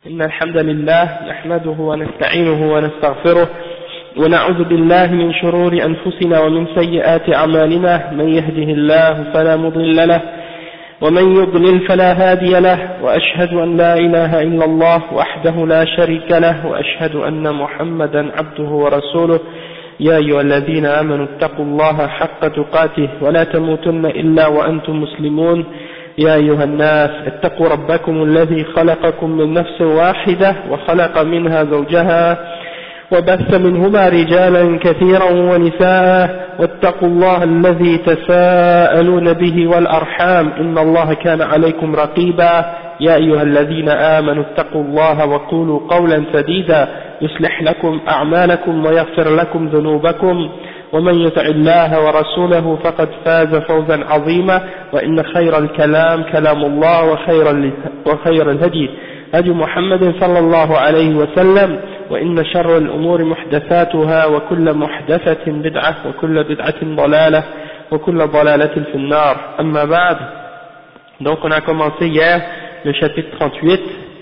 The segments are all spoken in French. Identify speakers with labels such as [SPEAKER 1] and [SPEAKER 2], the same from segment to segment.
[SPEAKER 1] إن الحمد لله نحمده ونستعينه ونستغفره ونعوذ بالله من شرور أنفسنا ومن سيئات أعمالنا من يهده الله فلا مضل له ومن يضلل فلا هادي له وأشهد أن لا إله إلا الله وحده لا شريك له وأشهد أن محمدا عبده ورسوله يا أيها الذين آمنوا اتقوا الله حق تقاته ولا تموتن إلا وأنتم مسلمون يا أيها الناس اتقوا ربكم الذي خلقكم من نفس واحدة وخلق منها زوجها وبث منهما رجالا كثيرا ونساء واتقوا الله الذي تساءلون به والأرحام إن الله كان عليكم رقيبا يا أيها الذين آمنوا اتقوا الله وقولوا قولا سديدا يصلح لكم أعمالكم ويغفر لكم ذنوبكم ومن يطع الله ورسوله فقد فاز فوزا عظيما وإن خير الكلام كلام الله وخير الهدي هدي محمد صلى الله عليه وسلم وإن شر الأمور محدثاتها وكل محدثة بدعة وكل بدعة ضلالة وكل ضلالة في النار أما بعد. Donc on a commencé hier le chapitre 38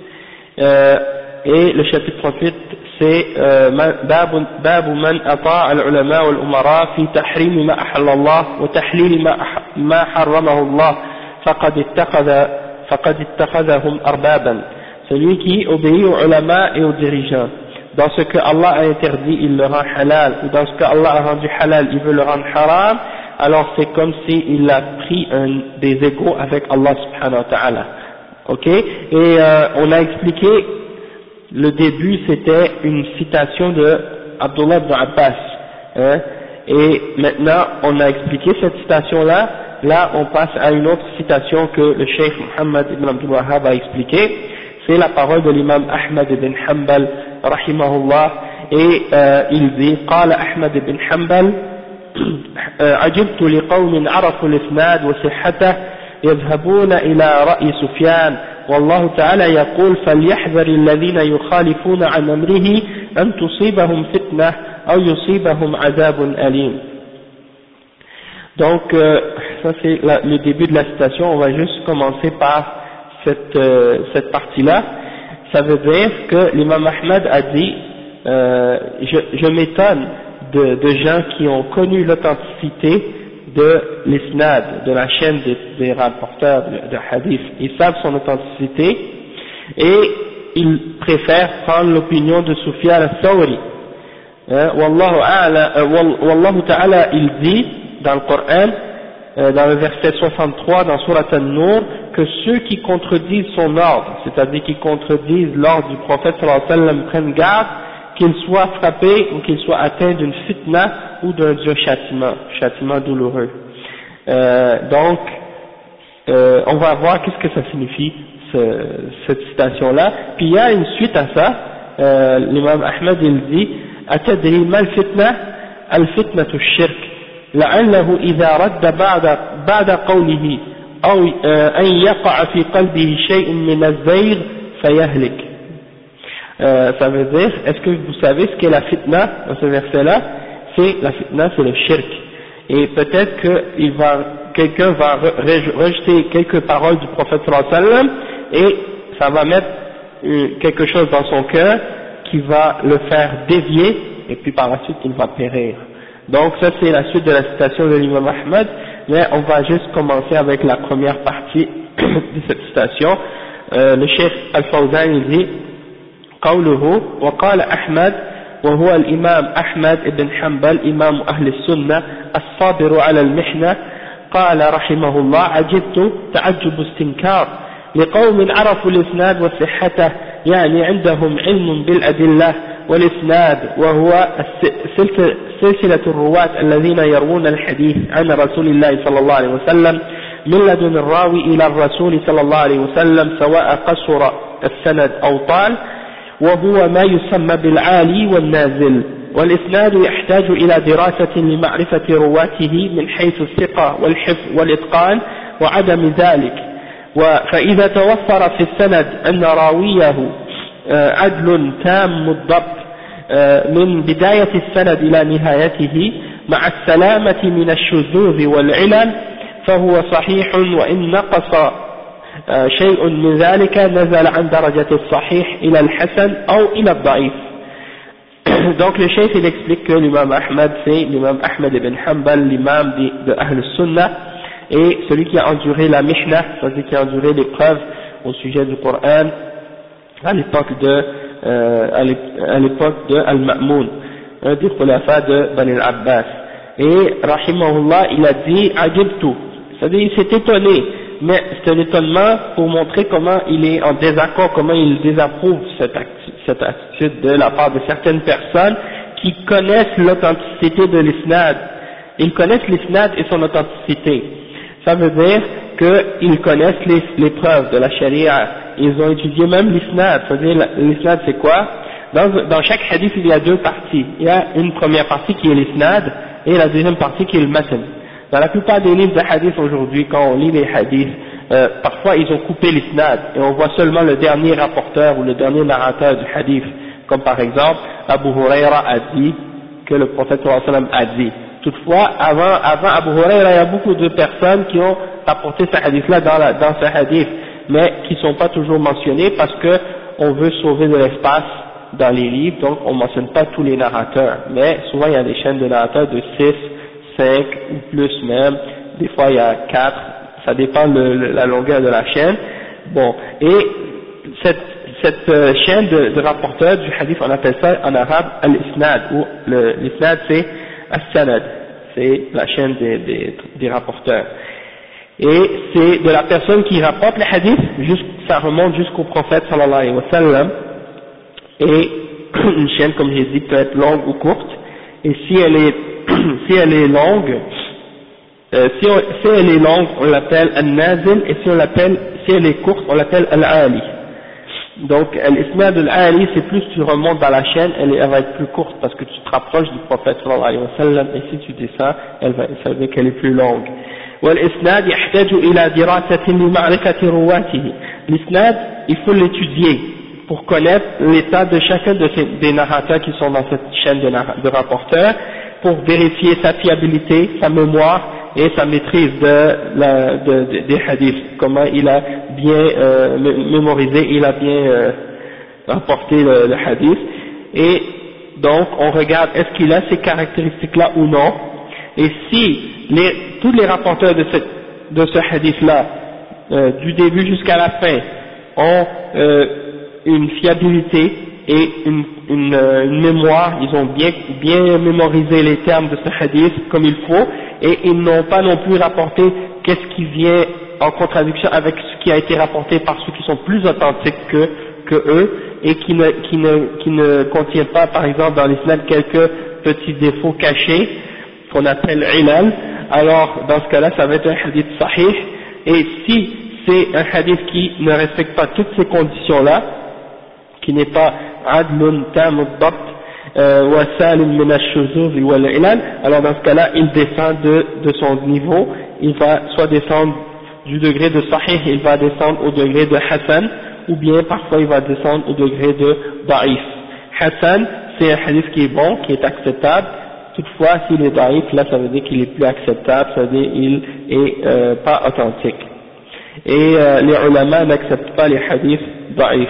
[SPEAKER 1] et le chapitre 38 c'est باب من أطاع العلماء والأمراء في تحريم ما أحل الله وتحليل ما حرمه الله فقد اتخذهم أربابا. Celui qui obéit aux ulama et aux dirigeants. Dans ce que Allah a interdit, il le rend halal, ou dans ce que Allah a rendu halal, il veut le rendre haram, alors c'est comme s'il a pris des égaux avec Allah subhanahu wa ta'ala. Ok? Et on a expliqué, le début c'était une citation de Abdullah ibn Abbas. Hein? Et maintenant, on a expliqué cette citation-là, là on passe à une autre citation que le Cheikh Muhammad ibn Abdul Wahhab a expliqué. C'est la parole de l'imam Ahmad ibn Hanbal rahimahullah et il dit قال أحمد بن حنبل عجبت لقوم عرفوا الإسناد وصحته يذهبون إلى رأي سفيان والله تعالى يقول فليحذر الذين يخالفون عن أمره أن تصيبهم فتنة أو يصيبهم عذاب أليم. Donc ça c'est le début de la citation. On va juste commencer par cette partie-là. Ça veut dire que l'imam Ahmad a dit je m'étonne de gens qui ont connu l'authenticité de l'isnad, de la chaîne des rapporteurs de hadith. Ils savent son authenticité et ils préfèrent prendre l'opinion de Sufyan al-Thawri. Wallahu ta'ala, il dit dans le Coran, dans le verset 63 dans Surat An-Nur, que ceux qui contredisent son ordre, c'est-à-dire qui contredisent l'ordre du prophète sallallahu alayhi wa sallam, prennent garde qu'ils soient frappés ou qu'ils soient atteints d'une fitna ou d'un dur châtiment douloureux. Donc, on va voir qu'est-ce que ça signifie cette citation-là. Puis il y a une suite à ça. L'imam Ahmad il dit أتدري ما الفتنة؟ الفتنة الشرك لعله إذا رد بعد قوله أو أن يقع في قلبه شيء من الزيغ فيهلك. Ça veut dire, est-ce que vous savez ce qu'est la fitna dans ce verset-là? La fitna, c'est le shirk. Et peut-être que quelqu'un va rejeter quelques paroles du prophète sallallahu alayhi wa sallam et ça va mettre quelque chose dans son cœur qui va le faire dévier et puis par la suite il va périr. Donc ça c'est la suite de la citation de l'imam Ahmad, mais on va juste commencer avec la première partie de cette citation. Le Cheikh Al-Fawzan il dit قوله وقال أحمد وهو الإمام أحمد بن حنبل إمام أهل السنة الصابر على المحنة قال رحمه الله عجبت تعجب استنكار لقوم عرفوا الإسناد وصحته يعني عندهم علم بالأدلة والإسناد وهو سلسلة الرواة الذين يروون الحديث عن رسول الله صلى الله عليه وسلم من لدن الراوي إلى الرسول صلى الله عليه وسلم سواء قصر السند أو طال وهو ما يسمى بالعالي والنازل. والإسناد يحتاج إلى دراسة لمعرفة رواته من حيث الثقة والحفظ والإتقان وعدم ذلك. فإذا توفر في السند أن راويه عدل تام الضبط من بداية السند إلى نهايته مع السلامة من الشذوذ والعلل فهو صحيح وإن نقص شيء من ذلك نزل عن درجة الصحيح إلى الحسن أو إلى الضعيف. Donc le cheikh il explique que l'imam Ahmad c'est l'imam Ahmad ibn Hanbal, l'imam de Ahl Sunnah, et celui qui a enduré la mihna, c'est-à-dire qui a enduré l'épreuve au sujet du Coran à l'époque de Al-Ma'moun, un des khulafa de Bani al-Abbas. Et rahimahullah il a dit ajibtu, c'est-à-dire il s'est étonné, mais c'est un étonnement pour montrer comment il est en désaccord, comment il désapprouve cette attitude de la part de certaines personnes qui connaissent l'authenticité de l'isnad. Ils connaissent l'isnad et son authenticité. Ça veut dire qu'ils connaissent les preuves de la charia. Ils ont étudié même l'isnad. C'est-à-dire l'isnad c'est quoi? Dans chaque hadith il y a deux parties. Il y a une première partie qui est l'isnad et la deuxième partie qui est le matn. Dans la plupart des livres de hadith aujourd'hui, quand on lit les hadiths, parfois ils ont coupé l'isnad et on voit seulement le dernier rapporteur ou le dernier narrateur du hadith, comme par exemple Abu Huraira a dit que le prophète sallallahu alayhi wa sallam a dit. Toutefois, avant Abu Huraira, il y a beaucoup de personnes qui ont apporté ce hadith-là dans ce hadith, mais qui ne sont pas toujours mentionnés parce que on veut sauver de l'espace dans les livres, donc on ne mentionne pas tous les narrateurs, mais souvent il y a des chaînes de narrateurs de 6, 5 ou plus même, des fois il y a 4, ça dépend de la longueur de la chaîne. Bon, et cette chaîne de rapporteurs du hadith, on appelle ça en arabe al-isnad, ou l'isnad c'est as-sanad, c'est la chaîne des rapporteurs. Et c'est de la personne qui rapporte le hadith, ça remonte jusqu'au prophète sallallahu alayhi wa sallam, et une chaîne comme j'ai dit peut être longue ou courte, et si elle est longue, si elle est longue, on l'appelle al-nazil, et si elle est courte, on l'appelle al-ali. Donc, l'isnad al-ali, c'est plus tu remontes dans la chaîne, elle va être plus courte parce que tu te rapproches du prophète sallallahu alayhi wa sallam, et si tu descends, ça veut dire qu'elle est plus longue. والإسناد يحتاج إلى دراسة لمعرفة رواته. L'isnad, il faut l'étudier pour connaître l'état de chacun des narrateurs qui sont dans cette chaîne de rapporteurs, pour vérifier sa fiabilité, sa mémoire et sa maîtrise des hadiths, comment il a bien mémorisé, il a bien rapporté le hadith. Et donc on regarde est-ce qu'il a ces caractéristiques-là ou non, et si tous les rapporteurs de ce hadith-là, du début jusqu'à la fin, ont une fiabilité et une mémoire, ils ont bien mémorisé les termes de ce hadith comme il faut, et ils n'ont pas non plus rapporté qu'est-ce qui vient en contradiction avec ce qui a été rapporté par ceux qui sont plus authentiques que eux, et qui ne contiennent pas, par exemple, dans l'islam quelques petits défauts cachés, qu'on appelle ilal. Alors, dans ce cas-là, ça va être un hadith sahih, et si c'est un hadith qui ne respecte pas toutes ces conditions-là, qui n'est pas adlun tam ad-dabt wa salim min ash-shuzuz wal ilal, alors dans ce cas-là, il descend de son niveau, il va soit descendre du degré de sahih, il va descendre au degré de hasan, ou bien parfois il va descendre au degré de da'if. Hasan, c'est un hadith qui est bon, qui est acceptable. Toutefois, s'il est da'if, là ça veut dire qu'il est plus acceptable, ça veut dire qu'il est pas authentique. Et les ulama n'acceptent pas les hadiths da'if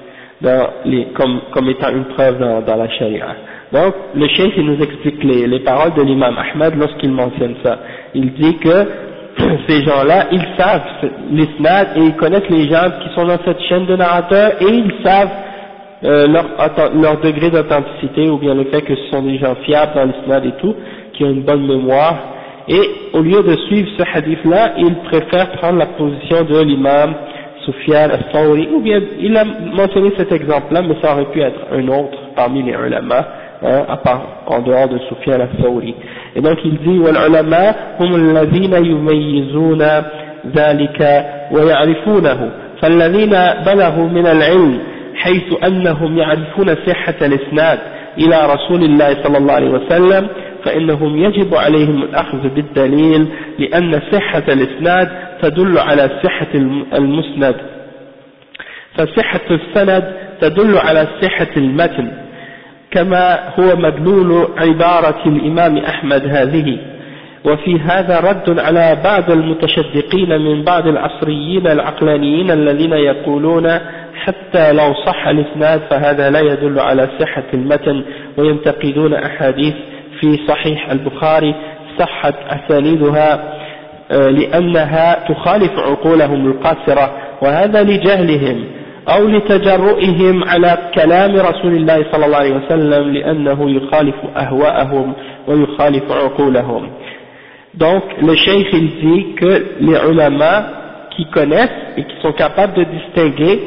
[SPEAKER 1] comme étant une preuve dans la charia. Donc le cheikh il nous explique les paroles de l'imam Ahmad lorsqu'il mentionne ça. Il dit que ces gens-là, ils savent l'isnad et ils connaissent les gens qui sont dans cette chaîne de narrateurs, et ils savent leur degré d'authenticité, ou bien le fait que ce sont des gens fiables dans l'isnad et tout, qui ont une bonne mémoire, et au lieu de suivre ce hadith-là, ils préfèrent prendre la position de l'imam Sufyan al-Thawri, ou bien il a mentionné cet exemple-là, mais ça aurait pu être un autre parmi les ulama, à part en dehors de Sufyan al-Thawri. Et donc il dit والعلماء هم الذين يميزون ذلك ويعرفونه، فالذين بلغوا من العلم حيث أنهم يعرفون صحة الإسناد إلى رسول الله صلى الله عليه وسلم، فإنهم يجب عليهم الأخذ بالدليل، لأن صحة الإسناد تدل على صحة المسند، فصحة السند تدل على صحة المتن، كما هو مدلول عبارة الإمام أحمد هذه، وفي هذا رد على بعض المتشدقين من بعض العصريين العقلانيين الذين يقولون حتى لو صح الإسناد فهذا لا يدل على صحة المتن، وينتقدون أحاديث في صحيح البخاري صحت أسانيدها لأنها تخالف عقولهم القاصرة، وهذا لجهلهم أو لتجرؤهم على كلام رسول الله صلى الله عليه وسلم لأنه يخالف أهواءهم ويخالف عقولهم. Donc le cheikh il dit que les ulama qui connaissent et qui sont capables de distinguer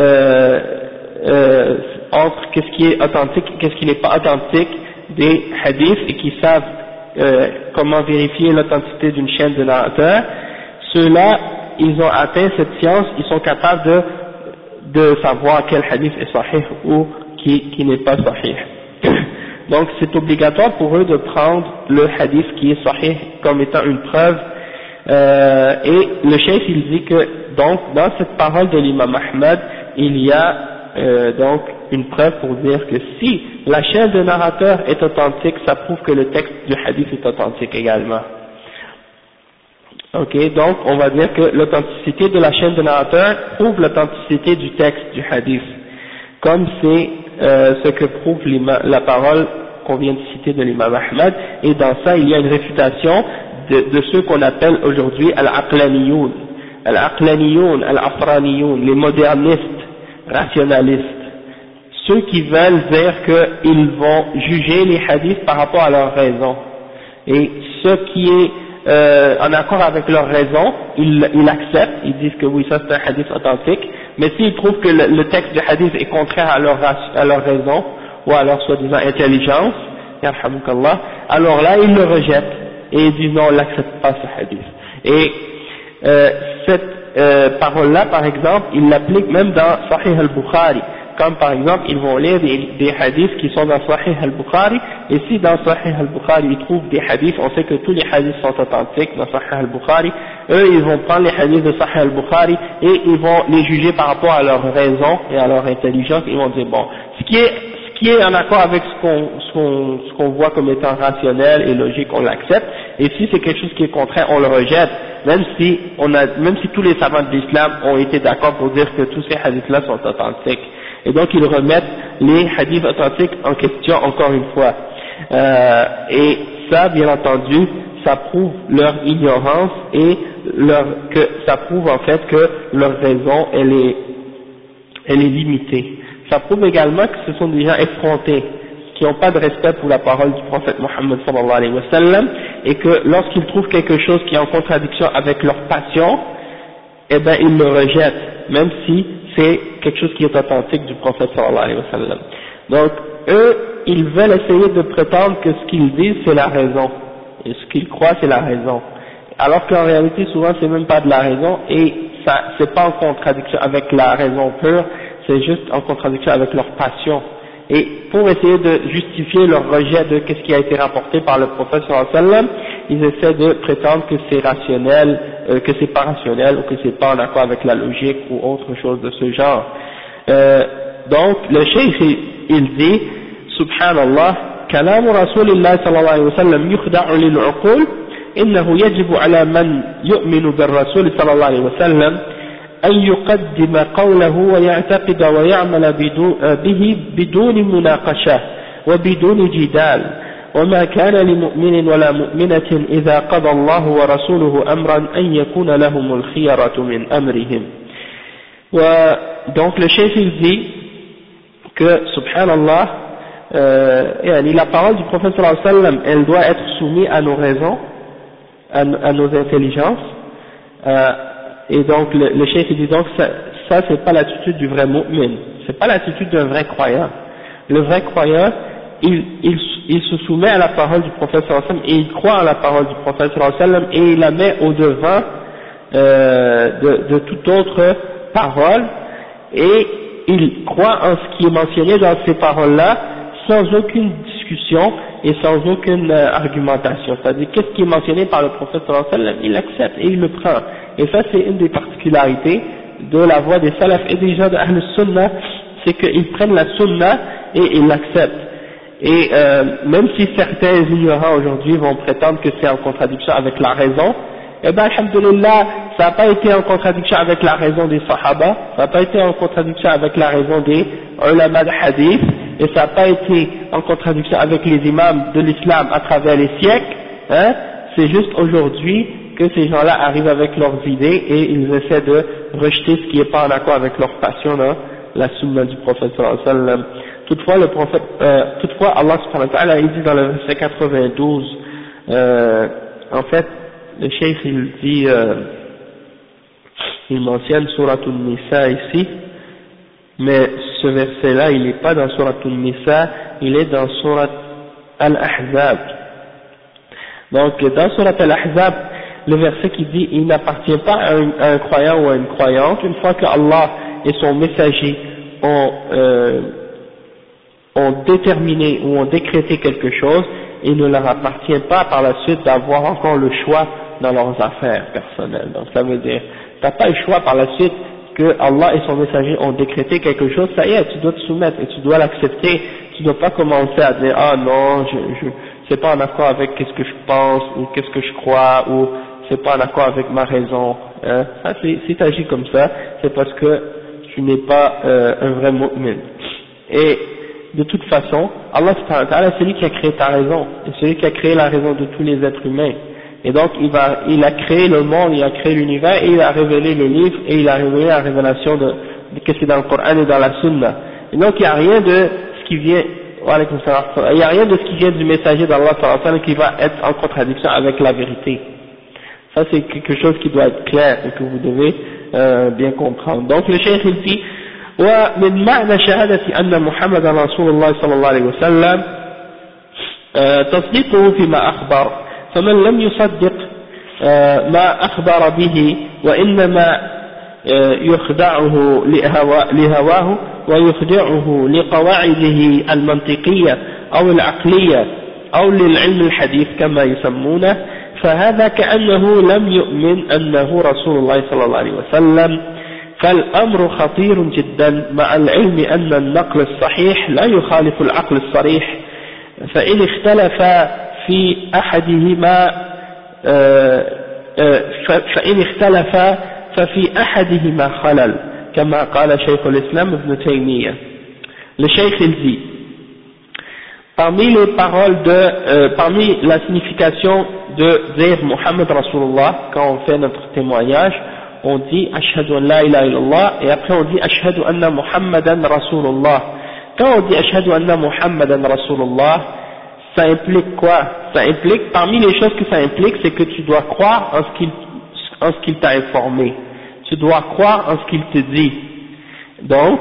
[SPEAKER 1] entre qu'est-ce qui est authentique et qu'est-ce qui n'est pas authentique des hadiths et qui savent comment vérifier l'authenticité d'une chaîne de narrateurs, ceux-là ils ont atteint cette science, ils sont capables de savoir quel hadith est sahih ou qui n'est pas sahih. Donc c'est obligatoire pour eux de prendre le hadith qui est sahih comme étant une preuve, et le cheikh il dit que donc dans cette parole de l'imam Ahmad il y a donc une preuve pour dire que si la chaîne de narrateur est authentique, ça prouve que le texte du hadith est authentique également. Ok, donc on va dire que l'authenticité de la chaîne de narrateur prouve l'authenticité du texte du hadith, comme c'est ce que prouve la parole qu'on vient de citer de l'imam Ahmad, et dans ça il y a une réfutation de ceux qu'on appelle aujourd'hui al-aqlaniyoun, al-afraniyoun, les modernistes, rationalistes, ceux qui veulent dire qu'ils vont juger les hadiths par rapport à leur raison, et ce qui est en accord avec leur raison, ils acceptent, ils disent que oui, ça c'est un hadith authentique, mais s'ils trouvent que le texte du hadith est contraire à leur raison, ou à leur soi-disant intelligence, alors là ils le rejettent, et ils disent non, on n'accepte pas ce hadith. Et cette parole-là, par exemple, ils l'appliquent même dans Sahih al-Bukhari, comme par exemple, ils vont lire des hadiths qui sont dans Sahih al-Bukhari, et si dans Sahih al-Bukhari ils trouvent des hadiths, on sait que tous les hadiths sont authentiques dans Sahih al-Bukhari, eux ils vont prendre les hadiths de Sahih al-Bukhari et ils vont les juger par rapport à leur raison et à leur intelligence, ils vont dire bon, ce qui est en accord avec ce qu'on voit comme étant rationnel et logique, on l'accepte, et si c'est quelque chose qui est contraire, on le rejette, même si tous les savants de l'islam ont été d'accord pour dire que tous ces hadiths-là sont authentiques. Et donc ils remettent les hadiths authentiques en question encore une fois. Et ça, bien entendu, ça prouve leur ignorance et que ça prouve en fait que leur raison elle est limitée. Ça prouve également que ce sont des gens effrontés, qui n'ont pas de respect pour la parole du prophète Mohammed sallallahu alayhi wa sallam, et que lorsqu'ils trouvent quelque chose qui est en contradiction avec leur passion, eh ben ils le rejettent, même si c'est quelque chose qui est authentique du prophète sallallahu alayhi wa sallam. Donc eux, ils veulent essayer de prétendre que ce qu'ils disent c'est la raison, et ce qu'ils croient c'est la raison, alors qu'en réalité souvent c'est même pas de la raison, et ça c'est pas en contradiction avec la raison pure, c'est juste en contradiction avec leur passion. Et pour essayer de justifier leur rejet de ce qui a été rapporté par le prophète sallallahu alayhi wa sallam, ils essaient de prétendre que c'est rationnel, que c'est pas rationnel, ou que c'est pas en accord avec la logique ou autre chose de ce genre. Donc le cheikh il dit subhanallah, كلام رسول الله صلى الله عليه وسلم يخدع للعقول إنه يجب على من يؤمن بالرسول صلى الله عليه وسلم أن يقدم قوله ويعتقد ويعمل به بدون مناقشة وبدون جدال، وما كان لمؤمن ولا مؤمنة إذا قضى الله ورسوله أمرا أن يكون لهم الخيرة من أمرهم. Donc le chef il dit que subhanallah, la parole du prophète sallallahu alayhi wa sallam elle doit être soumise à nos raisons, à nos intelligences, et donc le cheikh il dit donc ça c'est pas l'attitude du vrai mu'min, c'est pas l'attitude d'un vrai croyant. Le vrai croyant il se soumet à la parole du prophète sallallahu alayhi wa sallam et il croit à la parole du prophète sallallahu alayhi wa sallam et il la met au devant de toute autre parole, et il croit en ce qui est mentionné dans ces paroles-là sans aucune discussion et sans aucune argumentation, c'est-à-dire qu'est-ce qui est mentionné par le prophète sallallahu alayhi wa sallam, il l'accepte et il le prend. Et ça c'est une des particularités de la voie des salaf et des gens de Ahl Sunnah, c'est qu'ils prennent la Sunnah et ils l'acceptent. Et même si certains ignorants aujourd'hui vont prétendre que c'est en contradiction avec la raison, eh bien, alhamdoulilah, ça n'a pas été en contradiction avec la raison des sahaba, ça n'a pas été en contradiction avec la raison des ulama de hadith, et ça n'a pas été en contradiction avec les imams de l'islam à travers les siècles, hein. C'est juste aujourd'hui que ces gens-là arrivent avec leurs idées et ils essaient de rejeter ce qui n'est pas en accord avec leur passion dans la sunna du prophète sallallahu alayhi wa sallam. Toutefois, Allah subhanahu wa ta'ala, il dit dans le verset 92, en fait, le cheikh il dit, il mentionne Suratul Nisa ici, mais ce verset-là, il n'est pas dans Suratul Nisa, il est dans Surat Al-Ahzab. Donc, dans Surat Al-Ahzab, le verset qui dit, il n'appartient pas à un croyant ou à une croyante, une fois que Allah et son messager ont déterminé ou ont décrété quelque chose, il ne leur appartient pas par la suite d'avoir encore le choix dans leurs affaires personnelles. Donc ça veut dire, tu n'as pas le choix par la suite que Allah et son messager ont décrété quelque chose, ça y est, tu dois te soumettre et tu dois l'accepter, tu ne dois pas commencer à dire, ah non, c'est pas en accord avec qu'est-ce que je pense, ou qu'est-ce que je crois, ou c'est pas en accord avec ma raison. Hein. Ça, si tu agis comme ça, c'est parce que tu n'es pas un vrai mu'min. Et de toute façon, Allah subhanahu wa ta'ala, c'est lui qui a créé ta raison, et c'est lui qui a créé la raison de tous les êtres humains. Et donc il a créé le monde, il a créé l'univers, et il a révélé le livre, et il a révélé la révélation de ce qui est dans le Coran et dans la Sunna. Et donc il n'y a rien de ce qui vient, il n'y a rien de ce qui vient du messager d'Allah sallallahu alayhi wa sallam qui va être en contradiction avec la vérité. Ça c'est quelque chose qui doit être clair et que vous devez bien comprendre. Donc le cheikh il dit, ومن معنى شهادة أن محمد رسول الله صلى الله عليه وسلم تصديقه فيما أخبر، فمن لم يصدق ما أخبر به وإنما يخدعه لهواه ويخدعه لقواعده المنطقية أو العقلية أو للعلم الحديث كما يسمونه، فهذا كأنه لم يؤمن أنه رسول الله صلى الله عليه وسلم. فالأمر خطير جدا مع العلم أن النقل الصحيح لا يخالف العقل الصريح، فإن اختلف في ففي أحدهما خلل كما قال شيخ الإسلام ابن تيمية. Le cheikh il dit, parmi les paroles parmi la signification de dire Muhammad Rasulullah quand on fait notre témoignage, on dit Ashhadu an la ilaha illallah et après on dit Ashhadu anna Muhammadan Rasulullah. Quand on dit Ashhadu anna Muhammadan Rasulullah, ça implique quoi? Ça implique, parmi les choses que ça implique, c'est que tu dois croire en ce qu'il t'a informé. Tu dois croire en ce qu'il te dit. Donc,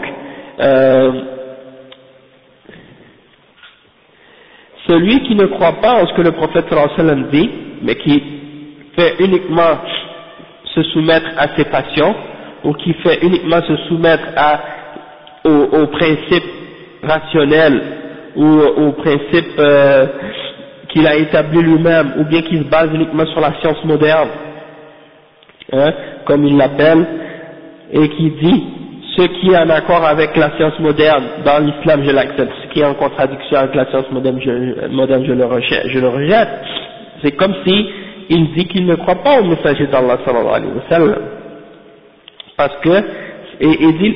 [SPEAKER 1] celui qui ne croit pas en ce que le prophète sallallahu alayhi wa sallam dit, mais qui fait uniquement se soumettre à ses passions, ou qui fait uniquement se soumettre aux principes rationnels, ou aux principes qu'il a établis lui-même, ou bien qui se base uniquement sur la science moderne, hein, comme il l'appelle, et qui dit ce qui est en accord avec la science moderne dans l'islam je l'accepte, ce qui est en contradiction avec la science moderne je le rejette. C'est comme si il dit qu'il ne croit pas au messager d'Allah sallallahu alayhi wa sallam, parce que et dit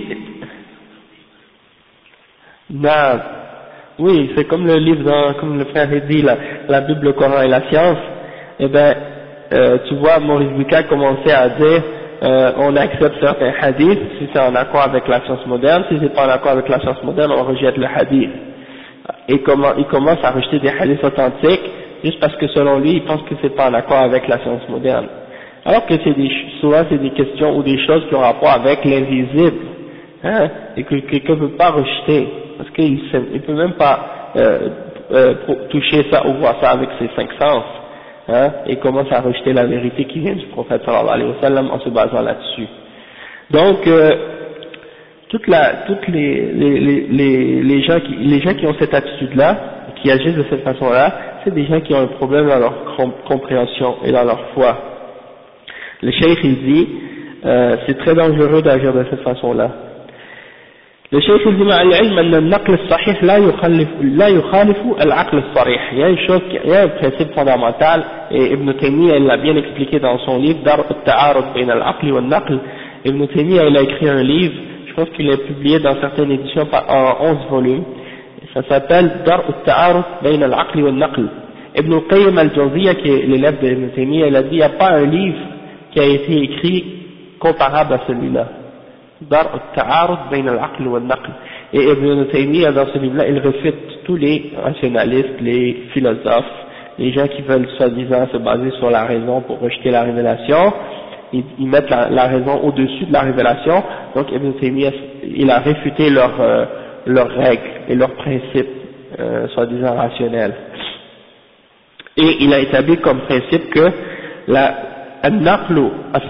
[SPEAKER 1] non, oui, c'est comme le livre comme le frère a dit la Bible, le Coran et la science. Eh ben tu vois Maurice Bucaille commençait à dire on accepte certains hadiths si c'est en accord avec la science moderne, si c'est pas en accord avec la science moderne on rejette le hadith. Et il commence à rejeter des hadiths authentiques juste parce que selon lui il pense que c'est pas en accord avec la science moderne, alors que souvent c'est des questions ou des choses qui ont rapport avec l'invisible, hein, et que quelqu'un ne peut pas rejeter parce qu'il ne peut même pas toucher ça ou voir ça avec ses 5 sens, hein, et commence à rejeter la vérité qui vient du prophète sallallahu alayhi wa sallam en se basant là-dessus. Donc toutes les gens qui ont cette attitude-là, qui agissent de cette façon-là, c'est des gens qui ont un problème dans leur compréhension et dans leur foi. Le cheikh il dit c'est très dangereux d'agir de cette façon-là. Le cheikh il dit مع العلم أن النقل الصحيح لا يخالف العقل الصريح. Il y a un principe fondamental, et Ibn Taymiyyah il l'a bien expliqué dans son livre Dar al-Ta'arud بين العقل والنقل. Ibn Taymiyyah il a écrit un livre, je pense qu'il est publié dans certaines éditions en 11 volumes, ça s'appelle Dar al-Ta'arud بين العقل والنقل. Ibn Qayyim al-Jawziyya, qui est l'élève d'Ibn Taymiyyah, il a dit il n'y a pas un livre qui a été écrit comparable à celui-là. Dar al-Ta'arud bayn al-aql wal-naql. Et Ibn Taymiyyah, dans ce livre-là, il refute tous les rationalistes, les philosophes, les gens qui veulent soi-disant se baser sur la raison pour rejeter la révélation. Ils mettent la raison au-dessus de la révélation. Donc Ibn Taymiyyah, il a réfuté leurs règles et leurs principes soi-disant rationnels. Et il a établi comme principe que al-naqlu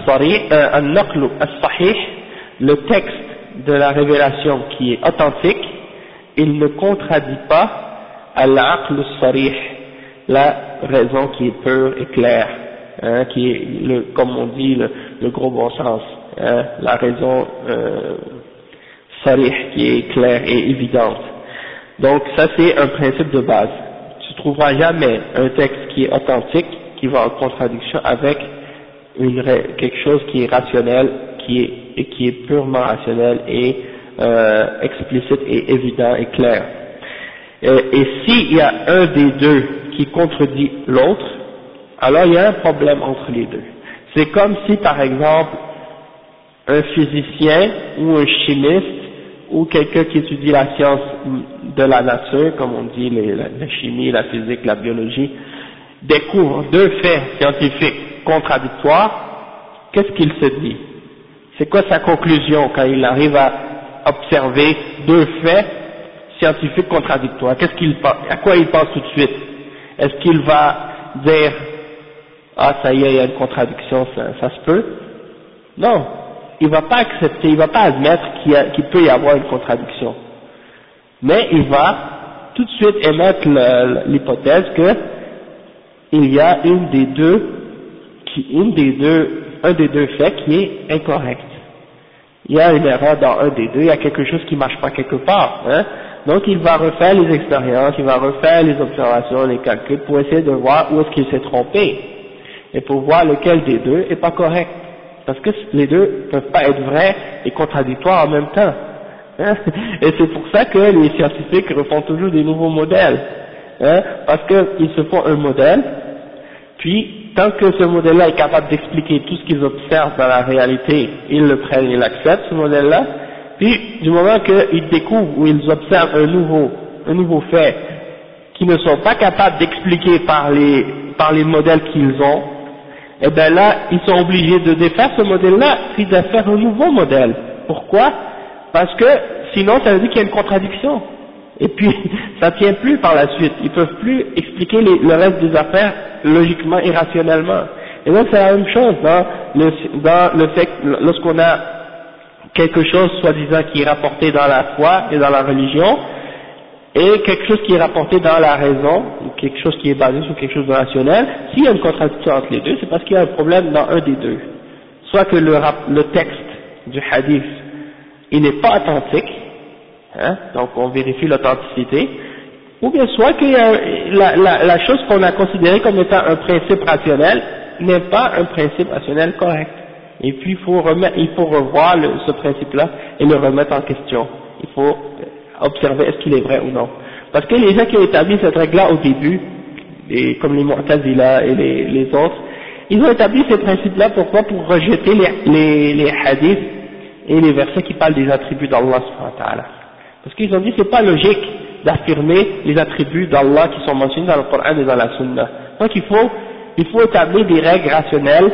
[SPEAKER 1] as-sahih, le texte de la révélation qui est authentique, il ne contredit pas al-aql as-sarih, la raison qui est pure et claire, qui est comme on dit le gros bon sens, la raison sarih qui est claire et évidente. Donc ça c'est un principe de base. Tu ne trouveras jamais un texte qui est authentique qui va en contradiction avec quelque chose qui est rationnel, qui est purement rationnel et explicite et évident et clair. Et s'il y a un des deux qui contredit l'autre, alors il y a un problème entre les deux. C'est comme si par exemple un physicien ou un chimiste ou quelqu'un qui étudie la science de la nature, comme on dit la chimie, la physique, la biologie, découvre deux faits scientifiques contradictoires, qu'est-ce qu'il se dit? C'est quoi sa conclusion quand il arrive à observer deux faits scientifiques contradictoires? À quoi il pense tout de suite? Est-ce qu'il va dire ah ça y est, il y a une contradiction, ça se peut? Non, il va pas accepter, il va pas admettre qu'il peut y avoir une contradiction. Mais il va tout de suite émettre l'hypothèse que il y a un des deux faits qui est incorrect. Il y a une erreur dans un des deux, il y a quelque chose qui marche pas quelque part, Donc il va refaire les expériences, il va refaire les observations, les calculs pour essayer de voir où est-ce qu'il s'est trompé et pour voir lequel des deux est pas correct. Parce que les deux peuvent pas être vrais et contradictoires en même temps. Et c'est pour ça que les scientifiques refont toujours des nouveaux modèles. Parce qu'ils se font un modèle, puis tant que ce modèle-là est capable d'expliquer tout ce qu'ils observent dans la réalité, ils le prennent, ils l'acceptent, ce modèle-là, puis du moment qu'ils découvrent ou ils observent un nouveau fait qu'ils ne sont pas capables d'expliquer par les modèles qu'ils ont, et bien là, ils sont obligés de défaire ce modèle-là, puis de faire un nouveau modèle. Pourquoi? Parce que sinon ça veut dire qu'il y a une contradiction. Et puis ça tient plus par la suite. Ils peuvent plus expliquer le reste des affaires logiquement et rationnellement. Et donc c'est la même chose dans le fait que lorsqu'on a quelque chose soi-disant qui est rapporté dans la foi et dans la religion, et quelque chose qui est rapporté dans la raison, ou quelque chose qui est basé sur quelque chose de rationnel, s'il y a une contradiction entre les deux, c'est parce qu'il y a un problème dans un des deux. Soit que le texte du hadith, il n'est pas authentique, donc on vérifie l'authenticité, ou bien soit que la chose qu'on a considérée comme étant un principe rationnel n'est pas un principe rationnel correct. Et puis il faut revoir ce principe-là et le remettre en question. Il faut observer est-ce qu'il est vrai ou non. Parce que les gens qui ont établi cette règle-là au début, comme les Mu'tazila et les autres, ils ont établi ces principes-là pourquoi? Pour rejeter les hadiths et les versets qui parlent des attributs d'Allah subhanahu wa ta'ala. Parce qu'ils ont dit c'est pas logique d'affirmer les attributs d'Allah qui sont mentionnés dans le Coran et dans la Sunna. Donc il faut établir des règles rationnelles,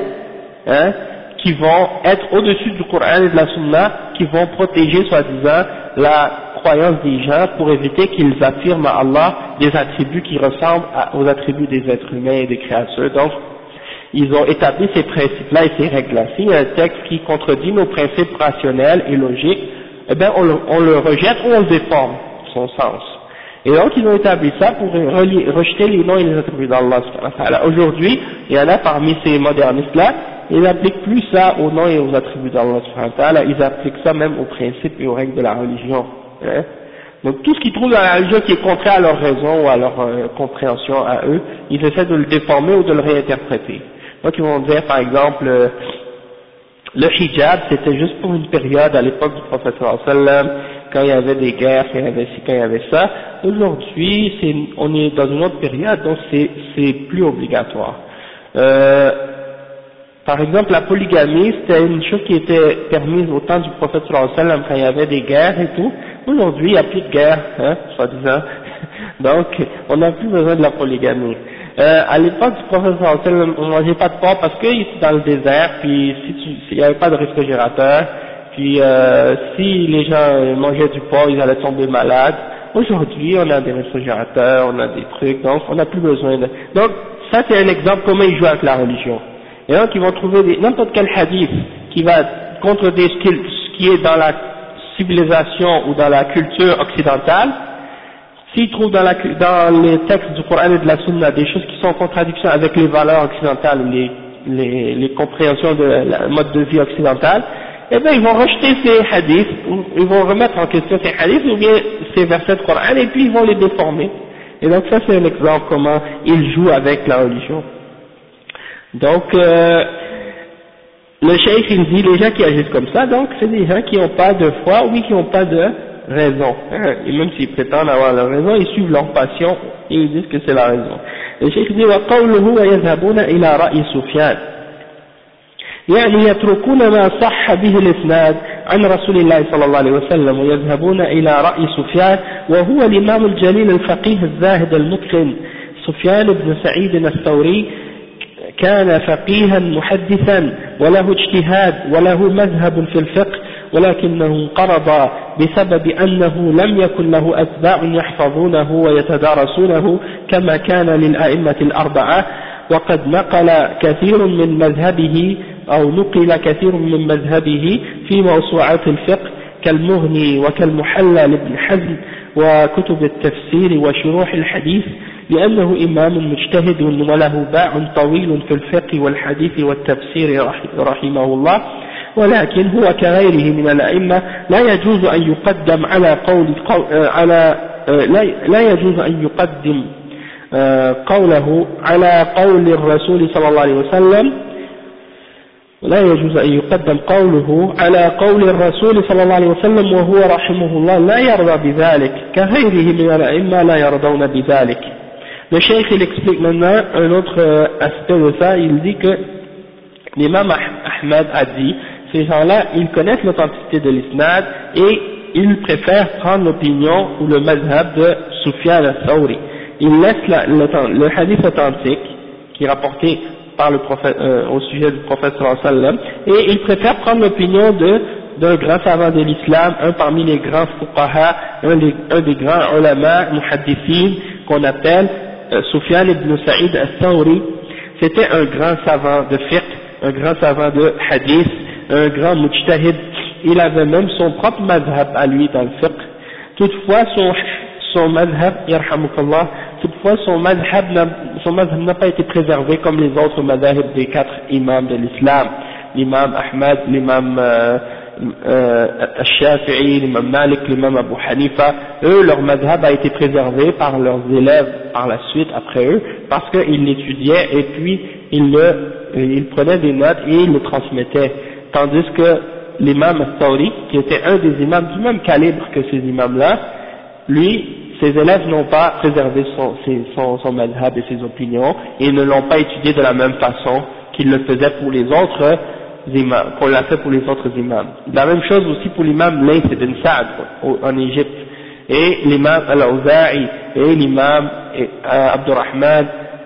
[SPEAKER 1] qui vont être au-dessus du Coran et de la Sunna, qui vont protéger soi-disant la croyance des gens pour éviter qu'ils affirment à Allah des attributs qui ressemblent aux attributs des êtres humains et des créatures. Donc ils ont établi ces principes-là et ces règles-là. S'il y a un texte qui contredit nos principes rationnels et logiques, eh bien on le rejette ou on le déforme, son sens. Et donc ils ont établi ça pour rejeter les noms et les attributs d'Allah. Aujourd'hui, il y en a parmi ces modernistes-là, ils n'appliquent plus ça aux noms et aux attributs d'Allah. Ils appliquent ça même aux principes et aux règles de la religion. Hein. Donc tout ce qu'ils trouvent dans la religion qui est contraire à leur raison ou à leur compréhension à eux, ils essaient de le déformer ou de le réinterpréter. Donc ils vont dire par exemple, le hijab c'était juste pour une période à l'époque du prophète sallallahu alayhi wa sallam, quand il y avait des guerres, quand il y avait ci, quand il y avait ça. Aujourd'hui, on est dans une autre période, donc c'est plus obligatoire. Par exemple, la polygamie, c'était une chose qui était permise au temps du prophète sallallahu alayhi wa sallam quand il y avait des guerres et tout. Aujourd'hui, il n'y a plus de guerre, hein, soi-disant. Donc, on n'a plus besoin de la polygamie. À l'époque du prophète sallallahu alayhi wa sallam, on mangeait pas de porc parce qu'il était dans le désert, puis s'il n'y avait pas de réfrigérateur, puis si les gens mangeaient du porc, ils allaient tomber malades. Aujourd'hui, on a des réfrigérateurs, on a des trucs, donc on n'a plus besoin de... Donc, ça c'est un exemple comment ils jouent avec la religion. Et donc ils vont trouver n'importe quel hadith qui va contredire ce qui est dans la civilisation ou dans la culture occidentale. S'ils trouvent dans les textes du Coran et de la Sunna des choses qui sont en contradiction avec les valeurs occidentales ou les compréhensions de la mode de vie occidentale, eh bien ils vont rejeter ces hadiths, ou ils vont remettre en question ces hadiths ou bien ces versets du Coran et puis ils vont les déformer. Et donc ça c'est un exemple comment ils jouent avec la religion. Donc, le cheikh il dit les gens qui agissent comme ça, donc c'est des gens qui n'ont pas de foi, oui, qui n'ont pas de raison. Et même s'ils prétendent avoir la raison, ils suivent leur passion et ils disent que c'est la raison. Le cheikh dit وَقَوْلُهُ وَيَذْهَبُونَ إِلَى رَأْيِ سُفْيَانَ يعني يتركون ما صح به الإسناد عن رسول الله صلى الله عليه وسلم ويذهبون إلى رأي سفيان وهو الإمام الجليل الفقيه الزاهد المتقن سفيان بن سعيد الثوري كان فقيها محدثا وله اجتهاد وله مذهب في الفقه ولكنه انقرض بسبب أنه لم يكن له أتباع يحفظونه ويتدارسونه كما كان للأئمة الأربعة وقد نقل كثير من مذهبه أو نقل كثير من مذهبه في موسوعات الفقه كالمغني وكالمحلى لابن حزم وكتب التفسير وشروح الحديث لأنه إمام مجتهد وله باع طويل في الفقه والحديث والتفسير رحمه الله ولكن هو كغيره من الأئمة لا يجوز أن يقدم لا يجوز أن يقدم قوله على قول الرسول صلى الله عليه وسلم لا يجوز أن يقدم قوله على قول الرسول صلى الله عليه وسلم وهو رحمه الله لا يرضى بذلك كغيره من الأئمة لا يرضون بذلك. Le cheikh il explique maintenant un autre aspect de ça, il dit que l'imam Ahmad a dit, ces gens-là ils connaissent l'authenticité de l'isnad et ils préfèrent prendre l'opinion ou le madhab de Sufyan al-Thawri. Ils laissent le hadith authentique qui est rapporté par le prophète, au sujet du prophète sallallahu alayhi wa sallam, et ils préfèrent prendre l'opinion d'un grand savant de l'islam, un parmi les grands fuqaha, un des grands ulama muhaddithin qu'on appelle Sufyan ibn Sa'id al-Thawri. C'était un grand savant de fiqh, un grand savant de hadith, un grand mujtahid. Il avait même son propre madhab à lui dans le fiqh. Toutefois son madhab, yarhamukallah, son madhab n'a pas été préservé comme les autres madhab des 4 imams de l'islam, l'imam Ahmad, l'imam al-Shafi'i, l'imam Malik, l'imam Abu Hanifa. Eux, leur madhab a été préservé par leurs élèves par la suite après eux, parce qu'ils l'étudiaient et puis ils prenaient des notes et ils le transmettaient. Tandis que l'imam al-Thawri, qui était un des imams du même calibre que ces imams-là, lui, ses élèves n'ont pas préservé son madhab et ses opinions, et ne l'ont pas étudié de la même façon qu'il le faisait pour les autres imams, qu'on l'a fait pour les autres imams. La même chose aussi pour l'imam Layth ibn Sa'd en Égypte, et l'imam al-Awza'i, et l'imam Abdurrahman,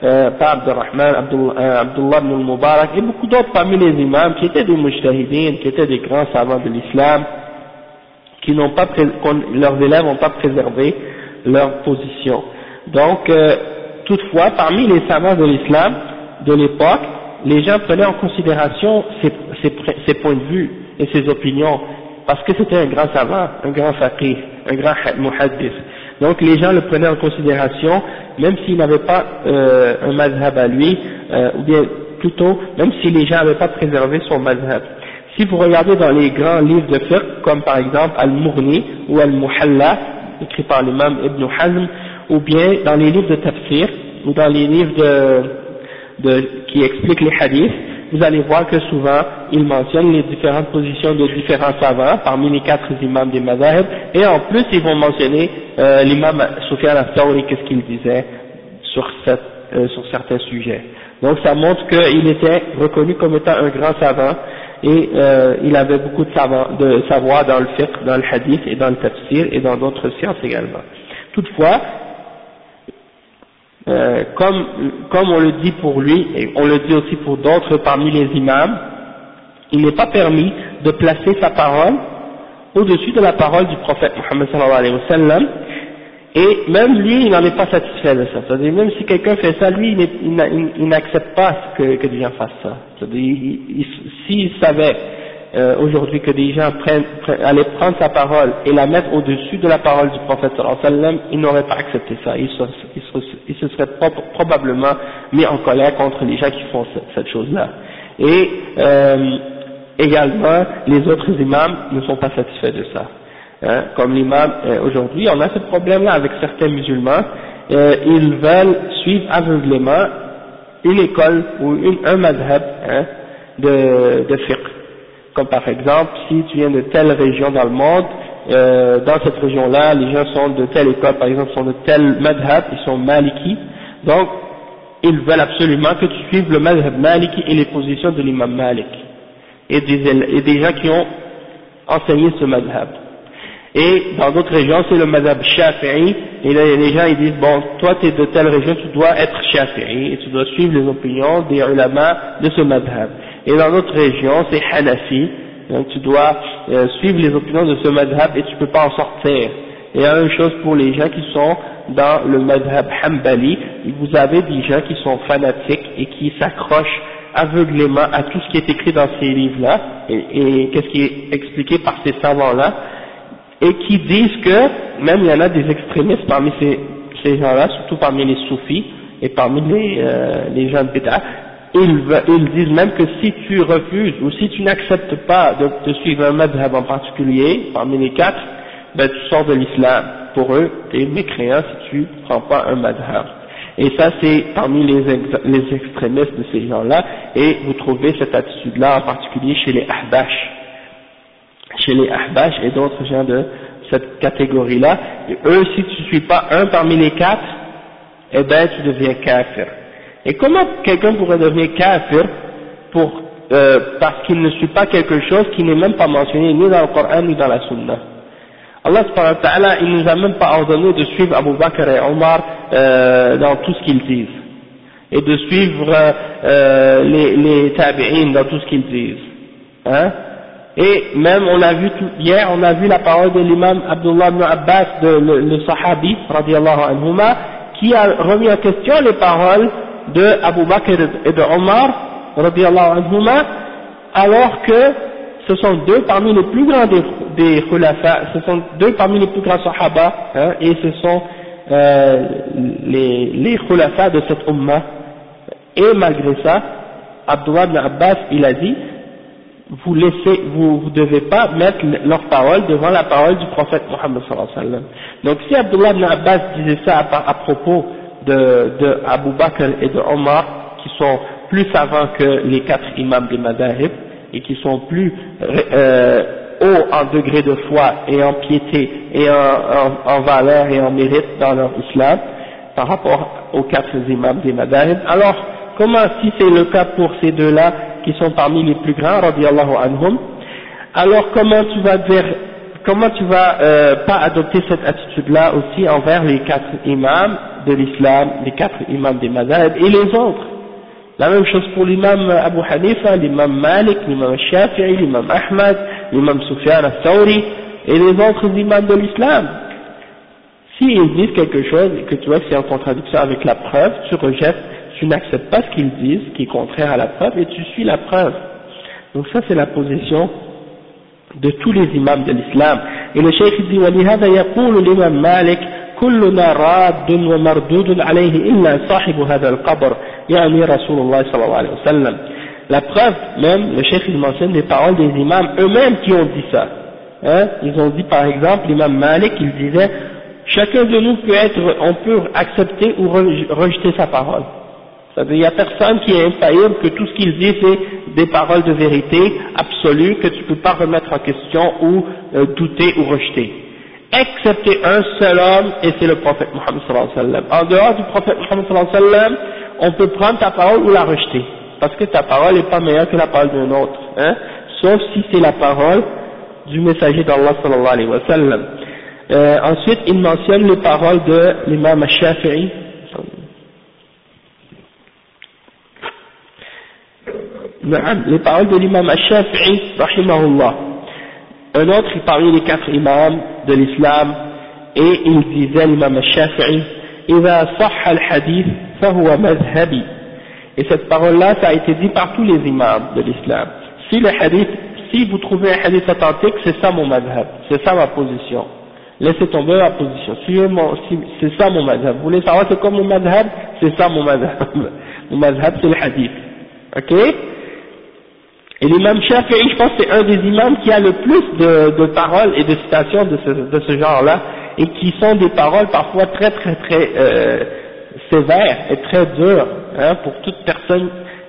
[SPEAKER 1] Abdullah ibn al-Mubarak, et beaucoup d'autres parmi les imams qui étaient des mujtahidines, qui étaient des grands savants de l'islam, leurs élèves n'ont pas préservé leur position. Donc, toutefois, parmi les savants de l'islam de l'époque, les gens prenaient en considération ses points de vue et ses opinions, parce que c'était un grand savant, un grand faqih, un grand muhaddith. Donc les gens le prenaient en considération, même s'il n'avait pas un madhab à lui, ou bien plutôt, même si les gens n'avaient pas préservé son madhab. Si vous regardez dans les grands livres de fiqh, comme par exemple Al-Mughni ou Al-Muhalla, écrit par l'imam Ibn Hazm, ou bien dans les livres de tafsir, ou dans les livres qui expliquent les hadiths, vous allez voir que souvent, ils mentionnent les différentes positions de différents savants, parmi les 4 imams des madhab, et en plus, ils vont mentionner l'imam Sufyan al-Thawri, qu'est-ce qu'il disait sur certains sujets. Donc ça montre qu'il était reconnu comme étant un grand savant, et il avait beaucoup de savoir dans le fiqh, dans le hadith, et dans le tafsir, et dans d'autres sciences également. Toutefois, comme on le dit pour lui, et on le dit aussi pour d'autres parmi les imams, il n'est pas permis de placer sa parole au-dessus de la parole du prophète Muhammad sallallahu alayhi wa sallam, et même lui, il n'en est pas satisfait de ça. C'est-à-dire, même si quelqu'un fait ça, lui, il n'accepte pas que des gens fassent ça. C'est-à-dire, s'il savait aujourd'hui que des gens allaient prendre sa parole et la mettre au-dessus de la parole du prophète sallallahu alayhi wa sallam, il n'aurait pas accepté ça. Il se serait probablement mis en colère contre les gens qui font cette chose-là. Et également, les autres imams ne sont pas satisfaits de ça. Comme l'imam, aujourd'hui, on a ce problème-là avec certains musulmans, ils veulent suivre aveuglément une école ou un madhab de fiqh. Comme par exemple, si tu viens de telle région dans le monde, dans cette région-là, les gens sont de telle école, par exemple, sont de tel madhab, ils sont maliki, donc ils veulent absolument que tu suives le madhab maliki et les positions de l'imam Malik, et des gens qui ont enseigné ce madhab. Et dans d'autres régions, c'est le madhab shafi'i, et là, les gens ils disent, bon, toi tu es de telle région, tu dois être shafi'i, et tu dois suivre les opinions des ulama de ce madhab. Et dans d'autres régions, c'est hanafi, donc tu dois suivre les opinions de ce madhab et tu ne peux pas en sortir. Et la même chose pour les gens qui sont dans le madhab hanbali, vous avez des gens qui sont fanatiques et qui s'accrochent aveuglément à tout ce qui est écrit dans ces livres-là, et qu'est-ce qui est expliqué par ces savants-là, et qui disent que, même il y en a des extrémistes parmi ces gens-là, surtout parmi les soufis et parmi les gens de bid'ah, ils disent même que si tu refuses ou si tu n'acceptes pas de suivre un madhab en particulier, parmi les 4, ben tu sors de l'islam. Pour eux, tu es mécréant si tu ne prends pas un madhab. Et ça c'est parmi les extrémistes de ces gens-là, et vous trouvez cette attitude-là en particulier chez les ahbash et d'autres gens de cette catégorie-là. Et eux, si tu ne suis pas un parmi les 4, eh ben tu deviens kafir. Et comment quelqu'un pourrait devenir kafir parce qu'il ne suit pas quelque chose qui n'est même pas mentionné ni dans le Coran ni dans la Sunna? Allah subhanahu wa ta'ala, il nous a même pas ordonné de suivre Abu Bakr et Omar dans tout ce qu'ils disent, et de suivre les tabi'in dans tout ce qu'ils disent. Hein? Et même hier on a vu la parole de l'imam Abdullah ibn Abbas, le sahabi radiyallahu anhuma, qui a remis en question les paroles de Abu Bakr et de Omar radiyallahu anhuma, alors que ce sont deux parmi les plus grands des khulafa, ce sont deux parmi les plus grands sahaba, et ce sont les khulafa de cette umma. Et malgré ça, Abdullah ibn Abbas, il a dit, vous devez pas mettre leur parole devant la parole du prophète Muhammad sallallahu alayhi wa sallam. Donc si Abdullah ibn Abbas disait ça à propos de Abu Bakr et de Omar, qui sont plus savants que les 4 imams des madhahib, et qui sont plus hauts en degré de foi et en piété et en valeur et en mérite dans leur islam par rapport aux 4 imams des madhahib, alors comment, si c'est le cas pour ces deux-là qui sont parmi les plus grands, radiyallahu anhum, alors comment tu vas pas adopter cette attitude-là aussi envers les 4 imams de l'islam, les 4 imams des madhahib et les autres? La même chose pour l'imam Abu Hanifa, l'imam Malik, l'imam Shafi'i, l'imam Ahmad, l'imam Sufyan al-Thawri et les autres imams de l'islam. S'ils disent quelque chose et que tu vois que c'est en contradiction avec la preuve, tu rejettes, tu n'acceptes pas ce qu'ils disent, qui est contraire à la preuve, et tu suis la preuve. Donc ça c'est la position de tous les imams de l'islam. Et le cheikh dit وَلِهَذَا يَقُولُ l'imam Malik كلنا راد ومردود عليه إلا صاحب هذا القبر يعني رسول الله صلى الله عليه وسلم. La preuve, même, le cheikh il mentionne les paroles des imams eux-mêmes qui ont dit ça. Hein? Ils ont dit par exemple, l'imam Malik, il disait, chacun de nous on peut accepter ou rejeter sa parole. C'est-à-dire, il n'y a personne qui est infaillible, que tout ce qu'il dit c'est des paroles de vérité absolues, que tu ne peux pas remettre en question ou douter ou rejeter. Excepté un seul homme, et c'est le prophète Mohammed sallallahu alayhi wa sallam. En dehors du prophète Mohammed sallallahu alayhi wa sallam, on peut prendre ta parole ou la rejeter. Parce que ta parole n'est pas meilleure que la parole d'un autre, hein, sauf si c'est la parole du messager d'Allah sallallahu alayhi wa sallam. Ensuite, il mentionne les paroles de l'imam al-Shafi'i. Les paroles de l'imam al-Shafi'i, rahimahullah. Un autre parmi les 4 imams de l'islam, et il disait l'imam al-Shafi'i, إذا صح الحديث فهو مذهبي. Et cette parole-là, ça a été dit par tous les imams de l'islam. Si vous trouvez un hadith authentique, c'est ça mon madhab, c'est ça ma position. Laissez tomber ma position. C'est ça mon madhab. Vous voulez savoir c'est quoi mon madhab? C'est ça mon madhab. Mon madhab, c'est le hadith. Ok? Et l'imam Shafi'i, je pense que c'est un des imams qui a le plus de paroles et de citations de ce genre-là, et qui sont des paroles parfois très sévères et très dures, hein, pour toute personne,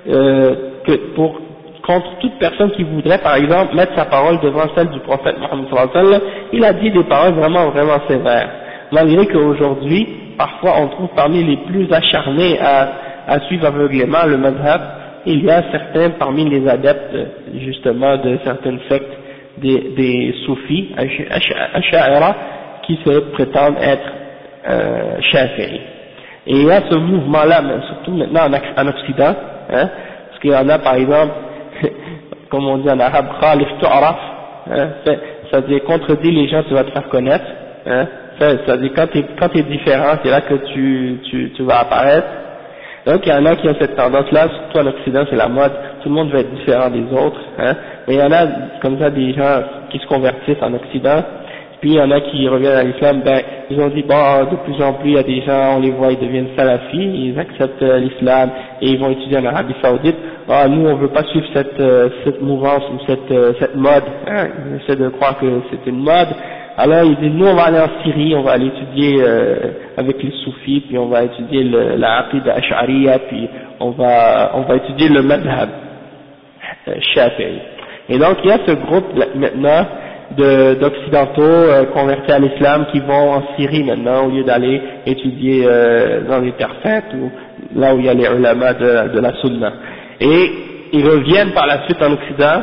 [SPEAKER 1] contre toute personne qui voudrait, par exemple, mettre sa parole devant celle du prophète Mohammed sallallahu alayhi wa sallam. Il a dit des paroles vraiment sévères. Malgré qu'aujourd'hui, parfois on trouve parmi les plus acharnés à suivre aveuglément le madhab, il y a certains parmi les adeptes, justement, de certaines sectes des soufis, ash'a'ira, qui se prétendent être Shafi'i. Et il y a ce mouvement-là, surtout maintenant en Occident, hein, parce qu'il y en a par exemple, comme on dit en arabe, khalif tu'raf, hein, c'est-à-dire contredis les gens, tu vas te faire connaître, hein, c'est-à-dire quand t'es différent, c'est là que tu vas apparaître. Donc il y en a qui ont cette tendance-là, surtout en Occident, c'est la mode, tout le monde veut être différent des autres, hein, mais il y en a comme ça des gens qui se convertissent en Occident. Puis il y en a qui reviennent à l'islam, ils ont dit de plus en plus il y a des gens, on les voit, ils deviennent salafis, ils acceptent l'islam et ils vont étudier en Arabie Saoudite. Nous on veut pas suivre cette mouvance ou cette mode, hein. Ils essaient de croire que c'est une mode. Alors ils disent nous on va aller en Syrie, on va aller étudier avec les soufis, puis on va étudier la aqida ash'ariyya, puis on va étudier le madhab shafi'i. Et donc il y a ce groupe maintenant d'occidentaux convertis à l'islam qui vont en Syrie maintenant au lieu d'aller étudier dans les terres saintes ou là où il y a les ulama de la sunna. Et ils reviennent par la suite en Occident.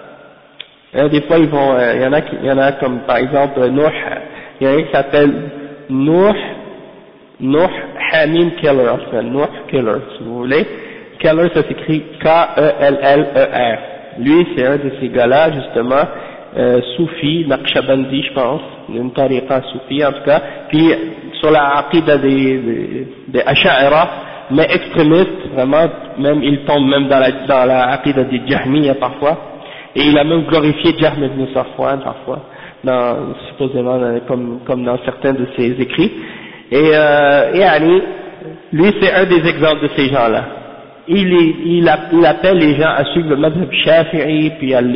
[SPEAKER 1] Des fois ils vont, il y en a comme par exemple Nuh, il y en a qui s'appelle Nuh Hamim Keller, enfin Nuh Keller si vous voulez. Keller ça s'écrit K-E-L-L-E-R. Lui c'est un de ces gars-là justement, soufi, Naqshbandi je pense, une tariqa soufi en tout cas, puis sur la aqida des Asha'ira, mais extrémiste, vraiment, même il tombe même dans la aqida des Jahmiya parfois, et il a même glorifié Jahm ibn Safwan parfois, supposément comme dans certains de ses écrits, et lui c'est un des exemples de ces gens-là. Il appelle les gens à suivre le madhab shafi'i, puis à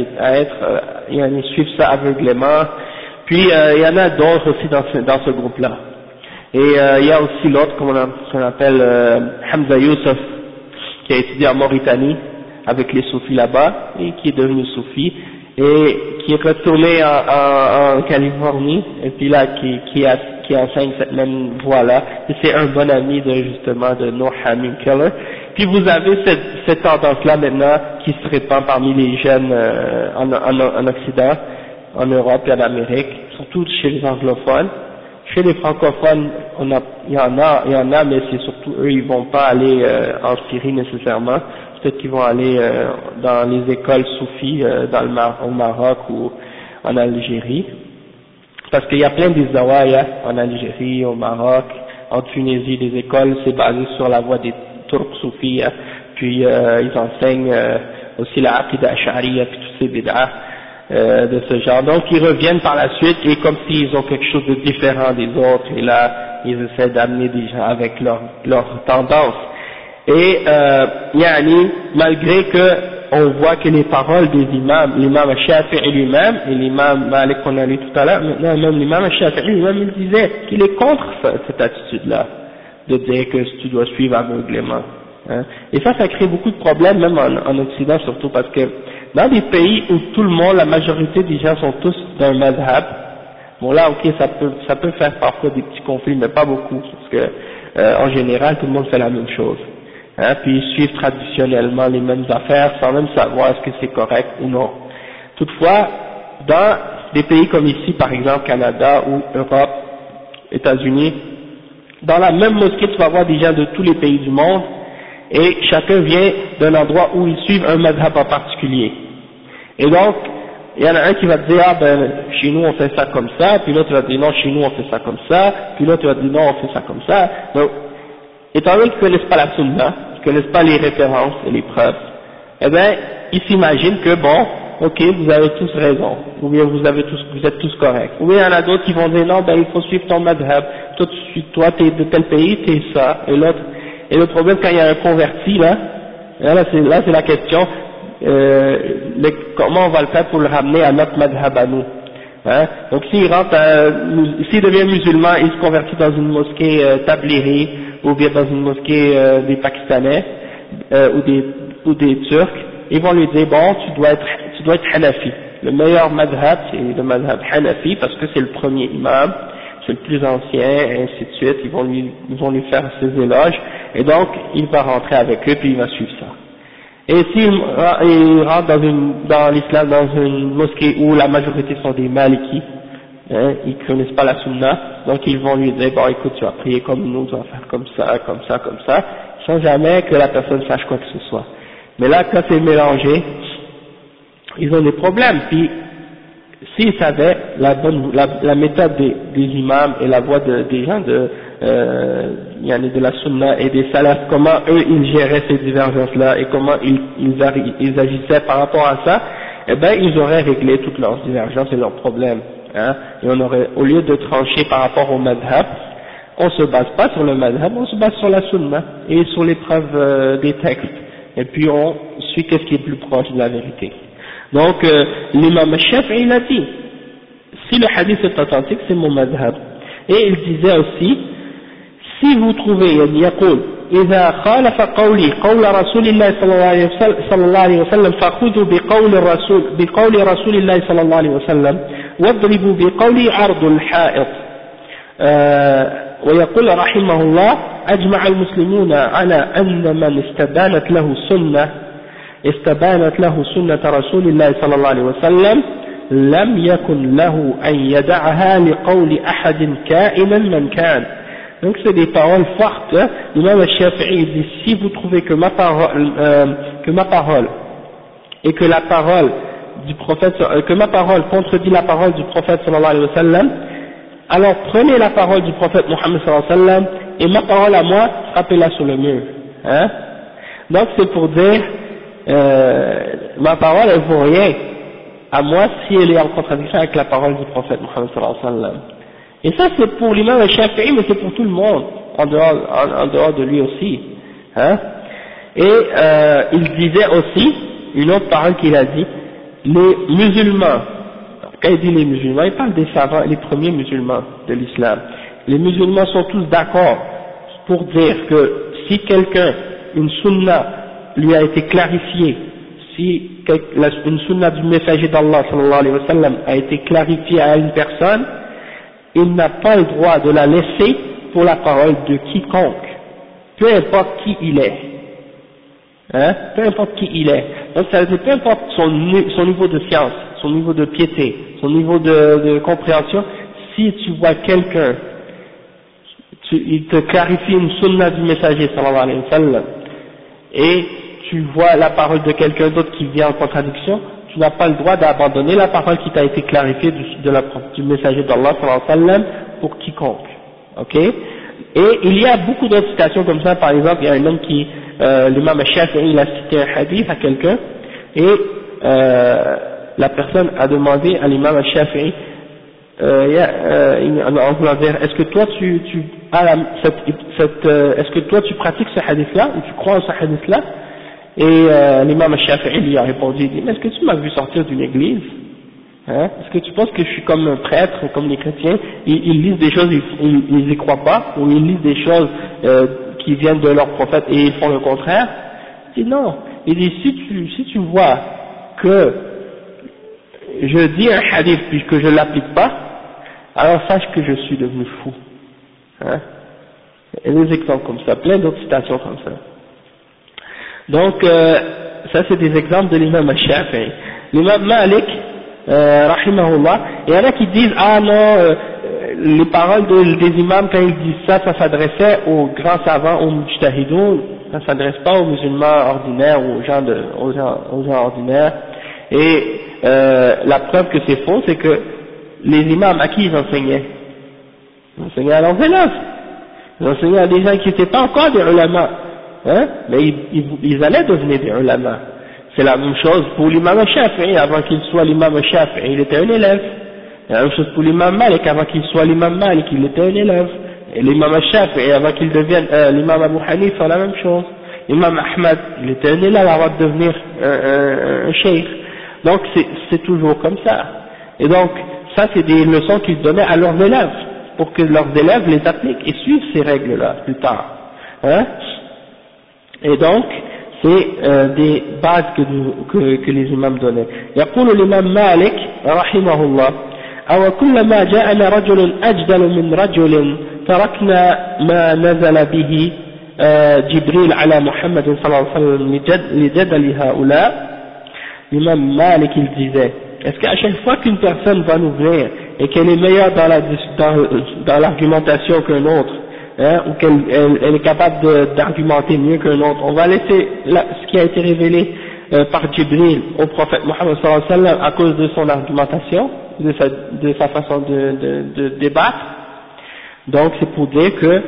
[SPEAKER 1] suivre ça aveuglément, puis il y en a d'autres aussi dans ce groupe-là. Et il y a aussi l'autre qu'on appelle Hamza Youssef, qui a étudié en Mauritanie avec les soufis là-bas, et qui est devenu soufi, et qui est retourné en Californie, et puis là qui enseigne cette même voie-là, et c'est un bon ami justement de Nuh Hamim Keller. Puis vous avez cette tendance-là maintenant qui se répand parmi les jeunes en Occident, en Europe et en Amérique, surtout chez les anglophones. Chez les francophones, il y en a, mais c'est surtout eux, ils vont pas aller en Syrie nécessairement. Peut-être qu'ils vont aller dans les écoles soufis au Maroc ou en Algérie. Parce qu'il y a plein d'izawaya en Algérie, au Maroc, en Tunisie, des écoles, c'est basé sur la voie des Turcs soufis, puis ils enseignent aussi la aqida ash'ariyya, puis tous ces bid'ah de ce genre. Donc ils reviennent par la suite, et comme s'ils ont quelque chose de différent des autres, et là ils essaient d'amener des gens avec leur tendance. Et malgré que on voit que les paroles des imams, l'imam Shafi'i lui-même et l'imam Malik qu'on a lu tout à l'heure, maintenant même l'imam Shafi'i lui-même il disait qu'il est contre cette attitude-là, de dire que tu dois suivre aveuglément. Hein. Et ça crée beaucoup de problèmes, même en Occident surtout, parce que dans des pays où tout le monde, la majorité des gens sont tous d'un madhab, bon là ok ça peut faire parfois des petits conflits, mais pas beaucoup, parce que en général tout le monde fait la même chose. Hein, puis ils suivent traditionnellement les mêmes affaires sans même savoir est-ce que c'est correct ou non. Toutefois, dans des pays comme ici, par exemple Canada ou Europe, États-Unis, dans la même mosquée tu vas voir des gens de tous les pays du monde et chacun vient d'un endroit où ils suivent un madhab en particulier. Et donc, il y en a un qui va te dire, ah ben, chez nous on fait ça comme ça, puis l'autre va te dire non, chez nous on fait ça comme ça, puis l'autre va te dire non, on fait ça comme ça. Donc, étant donné qu'ils ne connaissent pas la sunna, ils ne connaissent pas les références et les preuves, eh bien, ils s'imaginent que bon, ok, vous avez tous raison, ou bien vous êtes tous corrects. Ou bien il y en a d'autres qui vont dire non, ben il faut suivre ton madhab, toi t'es de tel pays, t'es ça, et le problème quand il y a un converti là c'est la question, comment on va le faire pour le ramener à notre madhab à nous. Hein? Donc s'il devient musulman, il se convertit dans une mosquée tabliri, ou bien dans une mosquée des Pakistanais ou des Turcs, ils vont lui dire bon tu dois être Hanafi. Le meilleur madhab c'est le madhab Hanafi parce que c'est le premier imam, c'est le plus ancien, et ainsi de suite. Ils vont lui faire ses éloges et donc il va rentrer avec eux puis il va suivre ça. Et s'il rentre dans l'islam dans une mosquée où la majorité sont des Malikis, hein, ils ne connaissent pas la sunna, donc ils vont lui dire bon écoute tu vas prier comme nous, tu vas faire comme ça, sans jamais que la personne sache quoi que ce soit. Mais là quand c'est mélangé, ils ont des problèmes. Puis s'ils savaient la méthode des imams et la voie des gens de la sunna et des salafs, comment eux ils géraient ces divergences-là et comment ils agissaient par rapport à ça, eh ben ils auraient réglé toutes leurs divergences et leurs problèmes. Hein, et on aurait, au lieu de trancher par rapport au madhab, on se base pas sur le madhab, on se base sur la sunna et sur les preuves des textes. Et puis on suit qu'est-ce qui est plus proche de la vérité. Donc l'imam Shafi'i il a dit, si le hadith est authentique, c'est mon madhab. Et il disait aussi, si vous trouvez, il يقول إذا خالف قولي قول رسول الله صلى الله عليه وسلم فخذوا بقول رسول الله صلى الله عليه وسلم واضربوا بقولي عرض الحائط. ويقول رحمه الله أجمع المسلمون على أن من استبانت له سنة رسول الله صلى الله عليه وسلم لم يكن له أن يدعها لقول أحد كائنا من كان. Donc c'est des paroles fortes. Hein. L'imam Shafi'i dit si vous trouvez que ma parole et que la parole du prophète, que ma parole contredit la parole du prophète sallallahu alayhi wa sallam, alors prenez la parole du prophète Mohammed sallallahu alayhi wa sallam et ma parole à moi, frappez-la sur le mur. Hein. Donc c'est pour dire ma parole elle vaut rien à moi si elle est en contradiction avec la parole du prophète Mohammed sallallahu alayhi wa sallam. Et ça c'est pour l'imam Shafi'i, mais c'est pour tout le monde, en dehors de lui aussi. Hein. Et il disait aussi, une autre parole qu'il a dit, les musulmans, quand il dit les musulmans, il parle des savants, les premiers musulmans de l'islam. Les musulmans sont tous d'accord pour dire que si quelqu'un, une sunna lui a été clarifiée, si une sunna du messager d'Allah sallallahu alayhi wa sallam a été clarifiée à une personne, il n'a pas le droit de la laisser pour la parole de quiconque, peu importe qui il est. Hein? Peu importe qui il est. Donc ça veut dire peu importe son niveau de science, son niveau de piété, son niveau de compréhension, si tu vois quelqu'un, il te clarifie une sunna du messager sallallahu alayhi wa sallam, et tu vois la parole de quelqu'un d'autre qui vient en contradiction, tu n'as pas le droit d'abandonner la parole qui t'a été clarifiée du messager d'Allah sallallahu alayhi wa sallam pour quiconque. Ok? Et il y a beaucoup d'autres citations comme ça. Par exemple, il y a un homme qui, l'imam Shafi'i, il a cité un hadith à quelqu'un, et la personne a demandé à l'imam Shafi'i, en voulant dire, est-ce que toi est-ce que toi tu pratiques ce hadith-là, ou tu crois en ce hadith-là? Et l'imam al-Shafi'i lui a répondu, il dit, mais est-ce que tu m'as vu sortir d'une église? Hein? Est-ce que tu penses que je suis comme un prêtre, comme les chrétiens? Ils lisent des choses, ils y croient pas, ou ils lisent des choses qui viennent de leur prophète et ils font le contraire? Il dit non. Il dit, si tu vois que je dis un hadith puis que je l'applique pas, alors sache que je suis devenu fou. Hein? Et des exemples comme ça, plein d'autres citations comme ça. Donc, ça c'est des exemples de l'imam al-Shafi'i. L'imam Malik, rahimahullah, il y en a qui disent, ah non, les paroles des imams quand ils disent ça, ça s'adressait aux grands savants, aux mujtahidoun, ça s'adresse pas aux musulmans ordinaires, aux gens ordinaires. Et la preuve que c'est faux, c'est que les imams, à qui ils enseignaient? Ils enseignaient à leurs élèves. Ils enseignaient à des gens qui n'étaient pas encore des ulama, hein, mais ils allaient devenir des ulama. C'est la même chose pour l'imam al-Shafi'i, avant qu'il soit l'imam al-Shafi'i, il était un élève. C'est la même chose pour l'imam Malik, avant qu'il soit l'imam Malik, il était un élève. Et l'imam al-Shafi'i, avant qu'il devienne l'imam Abu Hanifa, la même chose. L'imam Ahmad, il était un élève avant de devenir un cheikh. Donc c'est toujours comme ça. Et donc, ça c'est des leçons qu'ils donnaient à leurs élèves, pour que leurs élèves les appliquent et suivent ces règles-là plus tard. Hein? Et donc, c'est des bases que les imams donnaient. يقول الإمام مالك رحمه الله أو كلما جاءنا رجل أجدل من رجل تركنا ما نزل به جبريل على محمد صلى الله عليه وسلم لجدل هؤلاء. L'imam Malik il disait, est-ce qu'à chaque fois qu'une personne va nous venir et qu'elle est meilleure dans l'argumentation qu'un autre, hein, ou qu'elle est capable d'argumenter mieux qu'un autre, on va laisser ce qui a été révélé par Jibril au prophète Mohammed sallallahu alayhi wa sallam à cause de son argumentation, de sa façon de débattre? Donc c'est pour dire que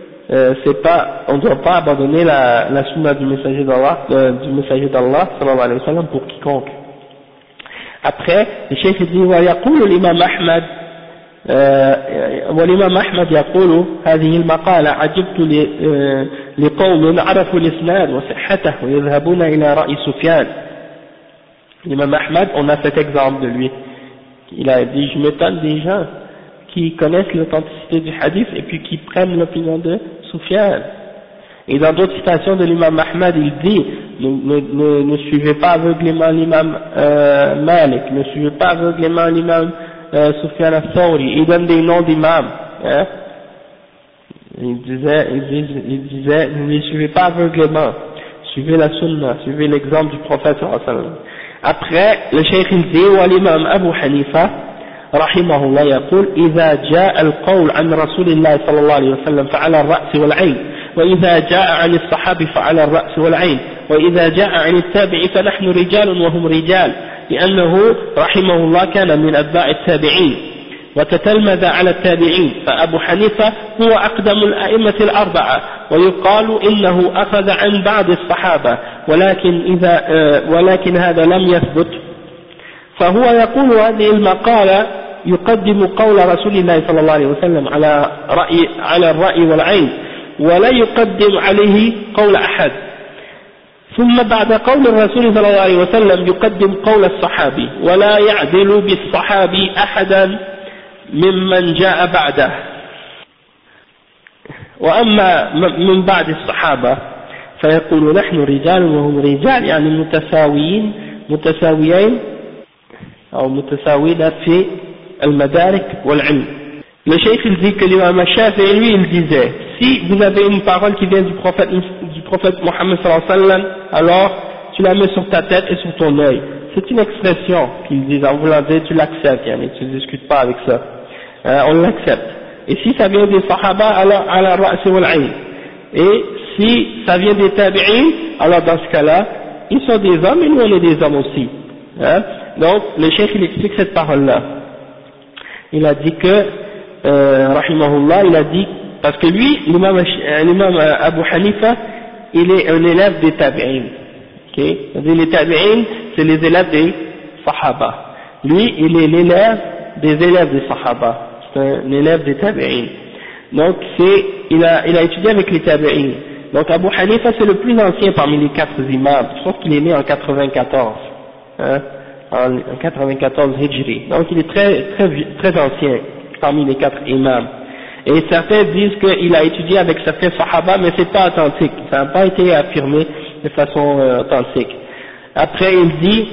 [SPEAKER 1] on ne doit pas abandonner la sunna du messager d'Allah sallallahu alayhi wa sallam pour quiconque. Après, le cheikh dit ويقول الإمام أحمد والإمام أحمد يقول هذه المقالة عجبت لقوم عرفوا الإسناد وصحته ويذهبون إلى رأي سفيان. L'imam Ahmad, on a cet exemple de lui. Il a dit, je m'étonne des gens qui connaissent l'authenticité du hadith et puis qui prennent l'opinion de Sufyan. Et dans d'autres citations de l'imam Ahmad, il dit, ne suivez pas aveuglément l'imam Malik, ne suivez pas aveuglément l'imam Sufyan al-Thawri. Il donne des noms d'imams. Hein? Il disait, ne les suivez pas aveuglément, suivez la sunna, suivez l'exemple du prophète sallallahu alayhi wa sallam. Après, le cheikh il dit, wa l'imam Abu Hanifa رحمه الله يقول إذا جاء القول عن رسول الله صلى الله عليه وسلم فعلى الرأس والعين، وإذا جاء عن الصحابة فعلى الرأس والعين، وإذا جاء عن التابع فنحن رجال وهم رجال، لأنه رحمه الله كان من أتباع التابعين وتتلمذ على التابعين، فأبو حنيفة هو أقدم الأئمة الأربعة، ويقال إنه أخذ عن بعض الصحابة ولكن هذا لم يثبت، فهو يقول هذه المقالة يقدم قول رسول الله صلى الله عليه وسلم على الرأي والعين، ولا يقدم عليه قول أحد، ثم بعد قول الرسول صلى الله عليه وسلم يقدم قول الصحابي، ولا يعدل بالصحابي أحدا ممن جاء بعده. وأما من بعد الصحابة فيقول نحن رجال وهم رجال، يعني متساويين أو متساوين في المدارك والعلم. Le cheikh il dit que l'imam Shafi'i lui il disait, si vous avez une parole qui vient du prophète Mohammed sallallahu alayhi wa sallam, alors tu la mets sur ta tête et sur ton œil. C'est une expression qu'ils disent, en voulant dire tu l'acceptes, tu ne discutes pas avec ça, on l'accepte. Et si ça vient des sahaba, alors ala ra'si wal ayn. Et si ça vient des tabi'in, alors dans ce cas-là, ils sont des hommes et nous on est des hommes aussi. Hein? Donc le cheikh il explique cette parole-là. Il a dit que, rahimahullah, il a dit, parce que lui, l'imam Abu Hanifa, il est un élève des tabi'in. Okay? Les tabi'in, c'est les élèves des sahaba. Lui, il est l'élève des élèves des sahaba. C'est un élève des tabi'in. Donc il a étudié avec les tabi'in. Donc Abu Hanifa c'est le plus ancien parmi les 4 imams, je pense qu'il est né en 94, hein, en 94 Hijri, donc il est très ancien parmi les 4 imams. Et certains disent qu'il a étudié avec certains sahaba, mais c'est pas authentique, ça n'a pas été affirmé de façon authentique. Après il dit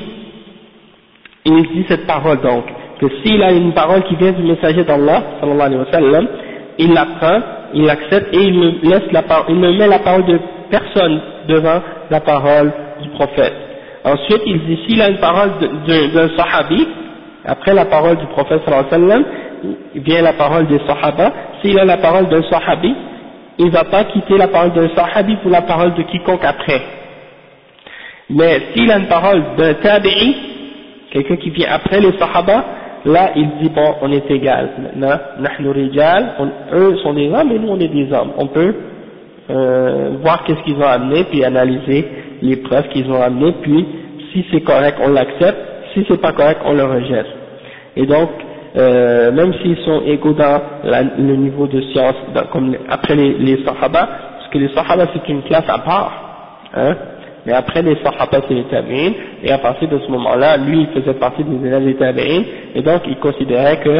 [SPEAKER 1] cette parole donc, que s'il a une parole qui vient du messager d'Allah, sallallahu alayhi wa sallam, il la prend, il l'accepte et il ne met la parole de personne devant la parole du prophète. Ensuite il dit s'il a une parole d'un sahabi, après la parole du prophète sallallahu alayhi wa sallam, vient la parole des sahaba. S'il a la parole d'un sahabi, il ne va pas quitter la parole d'un sahabi pour la parole de quiconque après. Mais s'il a une parole d'un tabi'i, quelqu'un qui vient après les sahaba, là il dit bon, on est égal. Maintenant, nahnu rijal, eux sont des hommes et nous on est des hommes. On peut voir qu'est-ce qu'ils ont amené, puis analyser les preuves qu'ils ont amenées, puis si c'est correct on l'accepte, si c'est pas correct on le rejette. Et donc même s'ils sont égaux dans le niveau de science, comme après les sahaba, parce que les sahaba c'est une classe à part, hein, mais après les sahaba c'est les tabi'in, et à partir de ce moment-là, lui il faisait partie des élèves des tabi'in, et donc il considérait que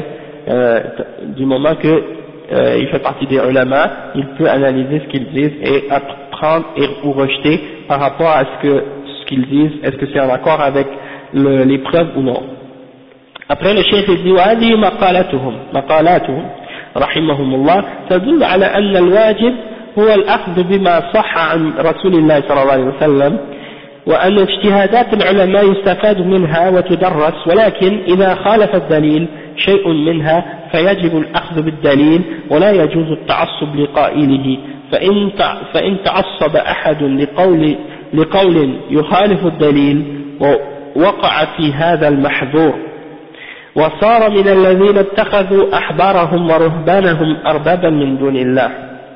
[SPEAKER 1] du moment que il fait partie des ulama, il peut analyser ce qu'ils disent et apprendre ou rejeter par rapport à ce qu'ils disent, est-ce que c'est en accord avec les preuves ou non. Après le cheikh dit وهذه مقالاتهم رحمهم الله تدل على أن الواجب هو الأخذ بما صح عن رسول الله صلى الله عليه وسلم وأن اجتهادات العلماء يستفاد منها وتدرس ولكن إذا خالف الدليل شيء منها فيجب الأخذ بالدليل ولا يجوز التعصب لقائله فإن تعصب أحد لقول يخالف الدليل ووقع في هذا المحظور وصار من الذين اتخذوا أحبارهم ورهبانهم أربابا من دون الله.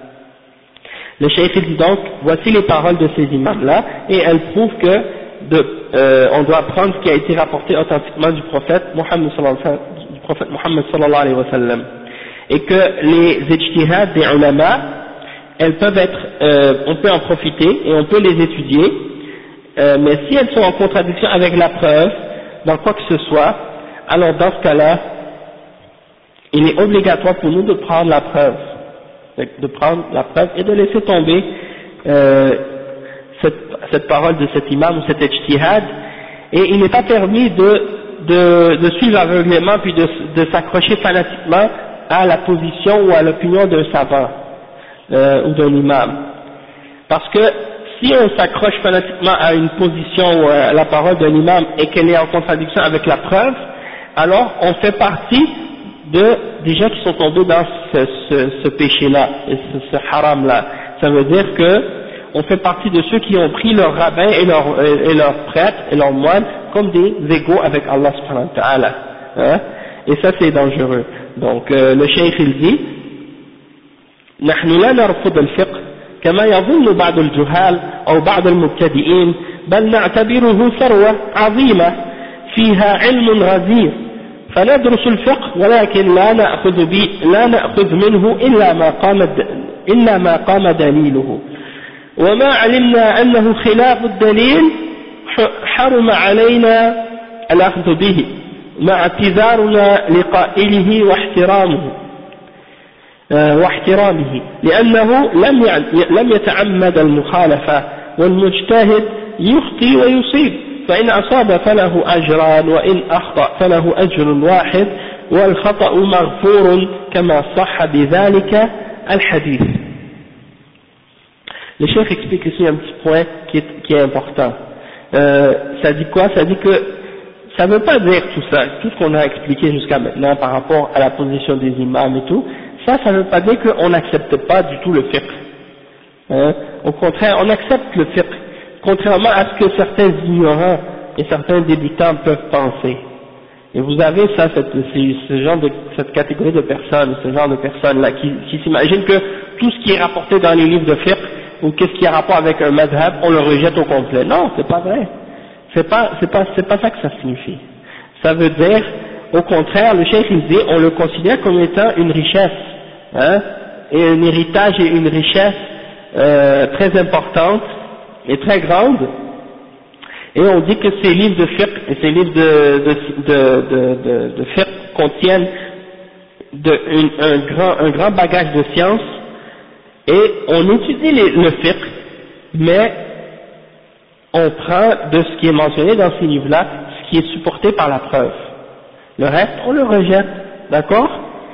[SPEAKER 1] Le cheikh dit donc, voici les paroles de ces imams-là, et elles prouvent que on doit prendre ce qui a été rapporté authentiquement du prophète Mohammed sallallahu alayhi wa sallam, et que les ijtihad des ulama, elles peuvent être, on peut en profiter et on peut les étudier, mais si elles sont en contradiction avec la preuve, dans quoi que ce soit, alors dans ce cas-là, il est obligatoire pour nous de prendre la preuve, et de laisser tomber cette parole de cet imam ou cet ijtihad, et il n'est pas permis de suivre aveuglément puis de s'accrocher fanatiquement à la position ou à l'opinion d'un savant ou d'un imam, parce que si on s'accroche fanatiquement à une position ou à la parole d'un imam et qu'elle est en contradiction avec la preuve, alors on fait partie des gens qui sont tombés dans ce péché-là, ce haram-là. Ça veut dire que on fait partie de ceux qui ont pris leurs rabbins et leurs prêtres et leurs moines comme des égaux avec Allah subhanahu wa ta'ala, hein? Et ça c'est dangereux. Donc le cheikh il dit نحن لا نرفض الفقه كما يظن بعض الجهال أو بعض المبتدئين بل نعتبره ثروة عظيمة فيها علم غزير فندرس الفقه ولكن لا نأخذ منه إلا ما قام دليله وما علمنا أنه خلاف الدليل حرم علينا الأخذ به مع اعتذارنا لقائله واحترامه لأنه لم يتعمد المخالفة والمجتهد يخطئ ويصيب فإن أصاب فله أجران وإن أخطأ فله أجر واحد والخطأ مغفور كما صح بذلك الحديث. Le chef explique ici un petit point qui est important. Ça dit quoi? Ça dit que ça ne veut pas dire tout ça, tout ce qu'on a expliqué jusqu'à maintenant par rapport à la position des imams et tout, ça ne veut pas dire qu'on n'accepte pas du tout le fiqh. Au contraire, on accepte le fiqh, contrairement à ce que certains ignorants et certains débutants peuvent penser. Et vous avez ça, cette catégorie de personnes, ce genre de personnes-là, qui s'imaginent que tout ce qui est rapporté dans les livres de fiqh, ou qu'est-ce qui a rapport avec un madhab, on le rejette au complet. Non, c'est pas vrai. C'est pas ça que ça signifie. Ça veut dire, au contraire, le cheikh il dit, on le considère comme étant une richesse, hein, et un héritage et une richesse très importante et très grande, et on dit que ces livres de fiqh et ces livres de fiqh contiennent un grand bagage de science, et on étudie le fiqh, mais on prend de ce qui est mentionné dans ces livres-là, ce qui est supporté par la preuve. Le reste, on le rejette, d'accord?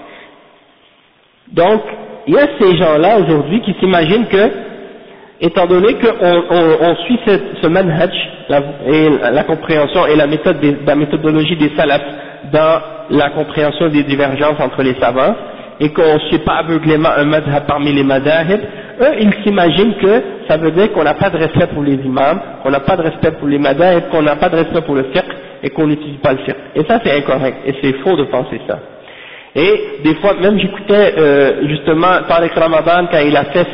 [SPEAKER 1] Donc, il y a ces gens-là aujourd'hui qui s'imaginent que, étant donné qu'on suit ce manhaj, et la compréhension et la méthodologie des salafs dans la compréhension des divergences entre les savants, et qu'on ne suit pas aveuglément un madhab parmi les madahib, eux, ils s'imaginent que ça veut dire qu'on n'a pas de respect pour les imams, qu'on n'a pas de respect pour les madahib, qu'on n'a pas de respect pour le fiqh, et qu'on n'étudie pas le fiqh. Et ça, c'est incorrect, et c'est faux de penser ça. Et des fois, même j'écoutais justement Tariq Ramadan quand il a fait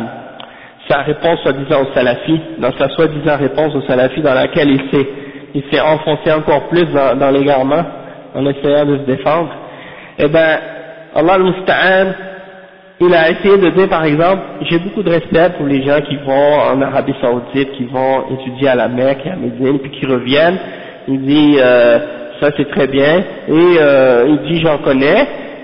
[SPEAKER 1] sa réponse soi-disant aux salafis, dans sa soi-disant réponse aux salafis dans laquelle il s'est enfoncé encore plus dans l'égarement en essayant de se défendre. Eh ben, Allah al-Musta'an, il a essayé de dire par exemple, j'ai beaucoup de respect pour les gens qui vont en Arabie Saoudite, qui vont étudier à la Mecque et à Médine, puis qui reviennent. Il dit ça c'est très bien, et il dit j'en connais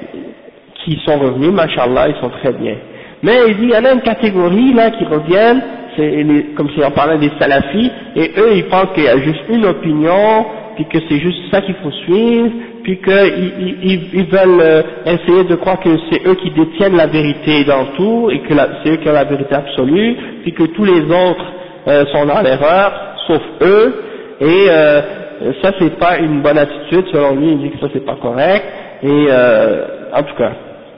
[SPEAKER 1] qui sont revenus, machallah, ils sont très bien. Mais il dit il y en a une catégorie là qui reviennent, comme si on parlait des salafis, et eux ils pensent qu'il y a juste une opinion, puis que c'est juste ça qu'il faut suivre, puis qu'ils veulent essayer de croire que c'est eux qui détiennent la vérité dans tout, et que c'est eux qui ont la vérité absolue, puis que tous les autres sont dans l'erreur, sauf eux, et ça c'est pas une bonne attitude selon lui, il dit que ça c'est pas correct, et en tout cas.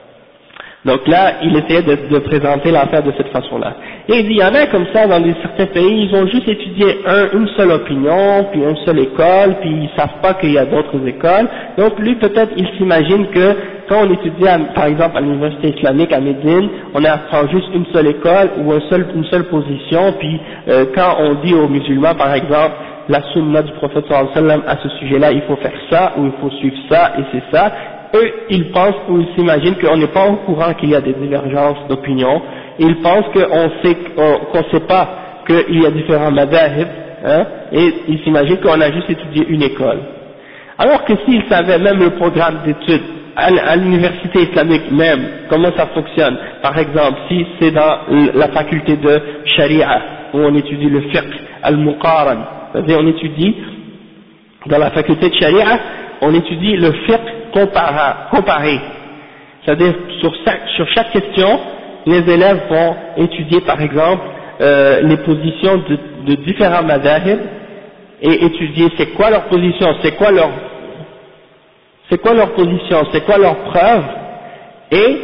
[SPEAKER 1] Donc là, il essayait de présenter l'affaire de cette façon-là. Et il dit, il y en a comme ça dans certains pays, ils ont juste étudié une seule opinion, puis une seule école, puis ils savent pas qu'il y a d'autres écoles. Donc lui, peut-être, il s'imagine que quand on étudie, par exemple, à l'université islamique à Médine, on apprend juste une seule école ou une seule position, puis quand on dit aux musulmans, par exemple, la sunna du prophète sallallahu alayhi wa sallam à ce sujet-là, il faut faire ça, ou il faut suivre ça, et c'est ça. Eux, ils pensent ou ils s'imaginent qu'on n'est pas au courant qu'il y a des divergences d'opinion. Ils pensent qu'on ne sait pas qu'il y a différents madahib, hein, et ils s'imaginent qu'on a juste étudié une école. Alors que s'ils savaient même le programme d'études à l'université islamique même, comment ça fonctionne, par exemple, si c'est dans la faculté de Sharia, où on étudie le fiqh al-muqaran, c'est-à-dire on étudie, dans la faculté de Sharia, on étudie le fiqh comparé, c'est-à-dire sur chaque question, les élèves vont étudier par exemple les positions de différents madhahib et étudier c'est quoi leur position, c'est quoi leur position, c'est quoi leur preuve, et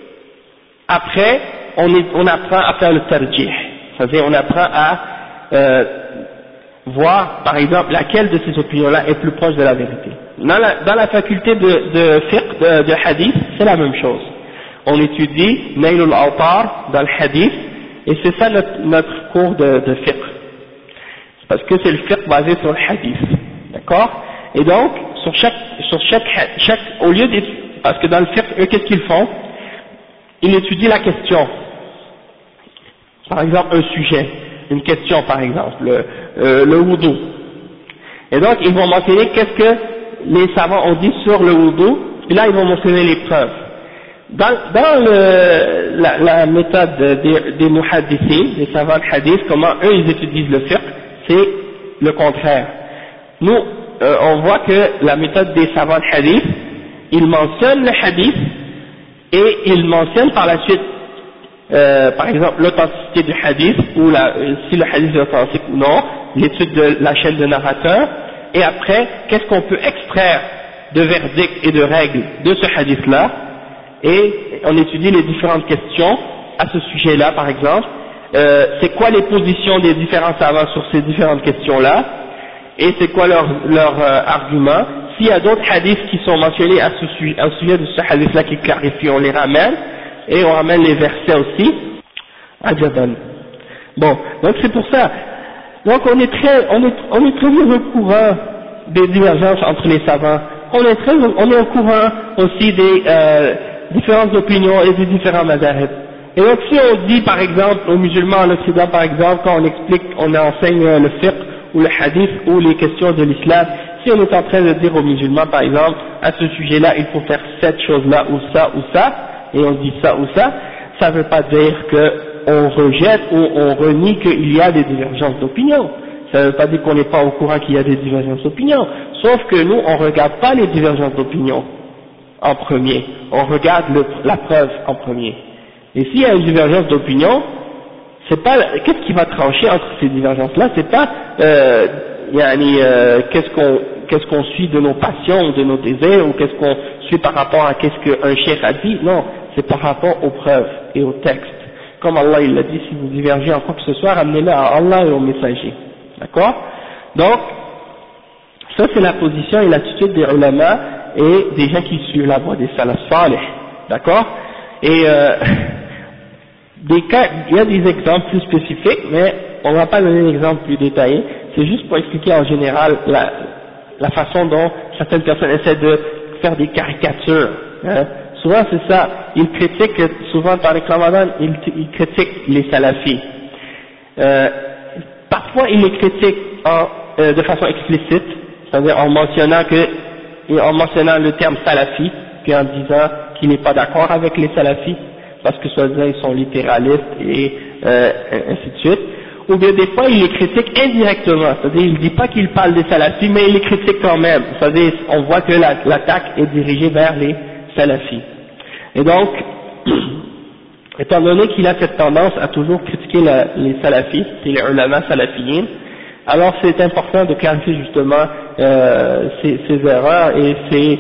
[SPEAKER 1] après on apprend à faire le tarjih, c'est-à-dire on apprend à voir par exemple laquelle de ces opinions-là est plus proche de la vérité. Dans la faculté de fiqh, de hadith, c'est la même chose. On étudie Nail al-Awtar dans le hadith, et c'est ça notre cours de fiqh. Parce que c'est le fiqh basé sur le hadith. D'accord? Et donc, sur chaque au lieu d'étudier, parce que dans le fiqh, eux, qu'est-ce qu'ils font? Ils étudient la question. Par exemple, un sujet, une question par exemple, le wudu. Et donc, ils vont mentionner qu'est-ce que les savants ont dit sur le wudu, et là ils vont mentionner les preuves. Dans la méthode des muhaddithin, des savants de hadith, comment eux ils étudient le fiqh, c'est le contraire. Nous, on voit que la méthode des savants de hadith, ils mentionnent le hadith, et ils mentionnent par la suite, par exemple, l'authenticité du hadith, ou si le hadith est authentique ou non, l'étude de la chaîne de narrateur, et après, qu'est-ce qu'on peut extraire de verdicts et de règles de ce hadith-là, et on étudie les différentes questions à ce sujet-là, par exemple, c'est quoi les positions des différents savants sur ces différentes questions-là, et c'est quoi leur argument. S'il y a d'autres hadiths qui sont mentionnés au sujet de ce hadith-là qui clarifient, on les ramène, et on ramène les versets aussi, ajaban. Bon, donc c'est pour ça. Donc on est très bien au courant des divergences entre les savants. On est au courant aussi des différentes opinions et des différents madhahib. Et donc si on dit par exemple aux musulmans en Occident par exemple, quand on enseigne le fiqh ou le hadith ou les questions de l'islam, si on est en train de dire aux musulmans par exemple, à ce sujet-là il faut faire cette chose-là ou ça, et on dit ça ou ça, ça ne veut pas dire qu'on rejette ou on renie qu'il y a des divergences d'opinion. Ça ne veut pas dire qu'on n'est pas au courant qu'il y a des divergences d'opinion, sauf que nous on ne regarde pas les divergences d'opinion en premier, on regarde la preuve en premier. Et s'il y a une divergence d'opinion, c'est pas qu'est-ce qui va trancher entre ces divergences-là, c'est pas qu'est-ce qu'on suit de nos passions ou de nos désirs, ou qu'est-ce qu'on suit par rapport à qu'est-ce qu'un cheikh a dit, non, c'est par rapport aux preuves et aux textes. Comme Allah il l'a dit, si vous divergez en quoi que ce soit, ramenez-le à Allah et au messager. D'accord? Donc, ça c'est la position et l'attitude des ulama et des gens qui suivent la voie des salaf salih. D'accord? Et il y a des exemples plus spécifiques, mais on ne va pas donner d'exemples plus détaillés, c'est juste pour expliquer en général la façon dont certaines personnes essaient de faire des caricatures. Hein. Souvent c'est ça, ils critiquent, souvent dans les Ramadan, ils critiquent les salafis. Parfois ils les critiquent de façon explicite, c'est-à-dire en mentionnant le terme salafi, puis en disant qu'il n'est pas d'accord avec les salafis, parce que soi-disant ils sont littéralistes et ainsi de suite. Ou bien des fois il les critique indirectement, c'est-à-dire il ne dit pas qu'il parle des salafis, mais il les critique quand même, c'est-à-dire on voit que l'attaque est dirigée vers les salafis. Et donc, étant donné qu'il a cette tendance à toujours critiquer les salafis, et les ulama salafiyin, alors c'est important de clarifier justement ces erreurs et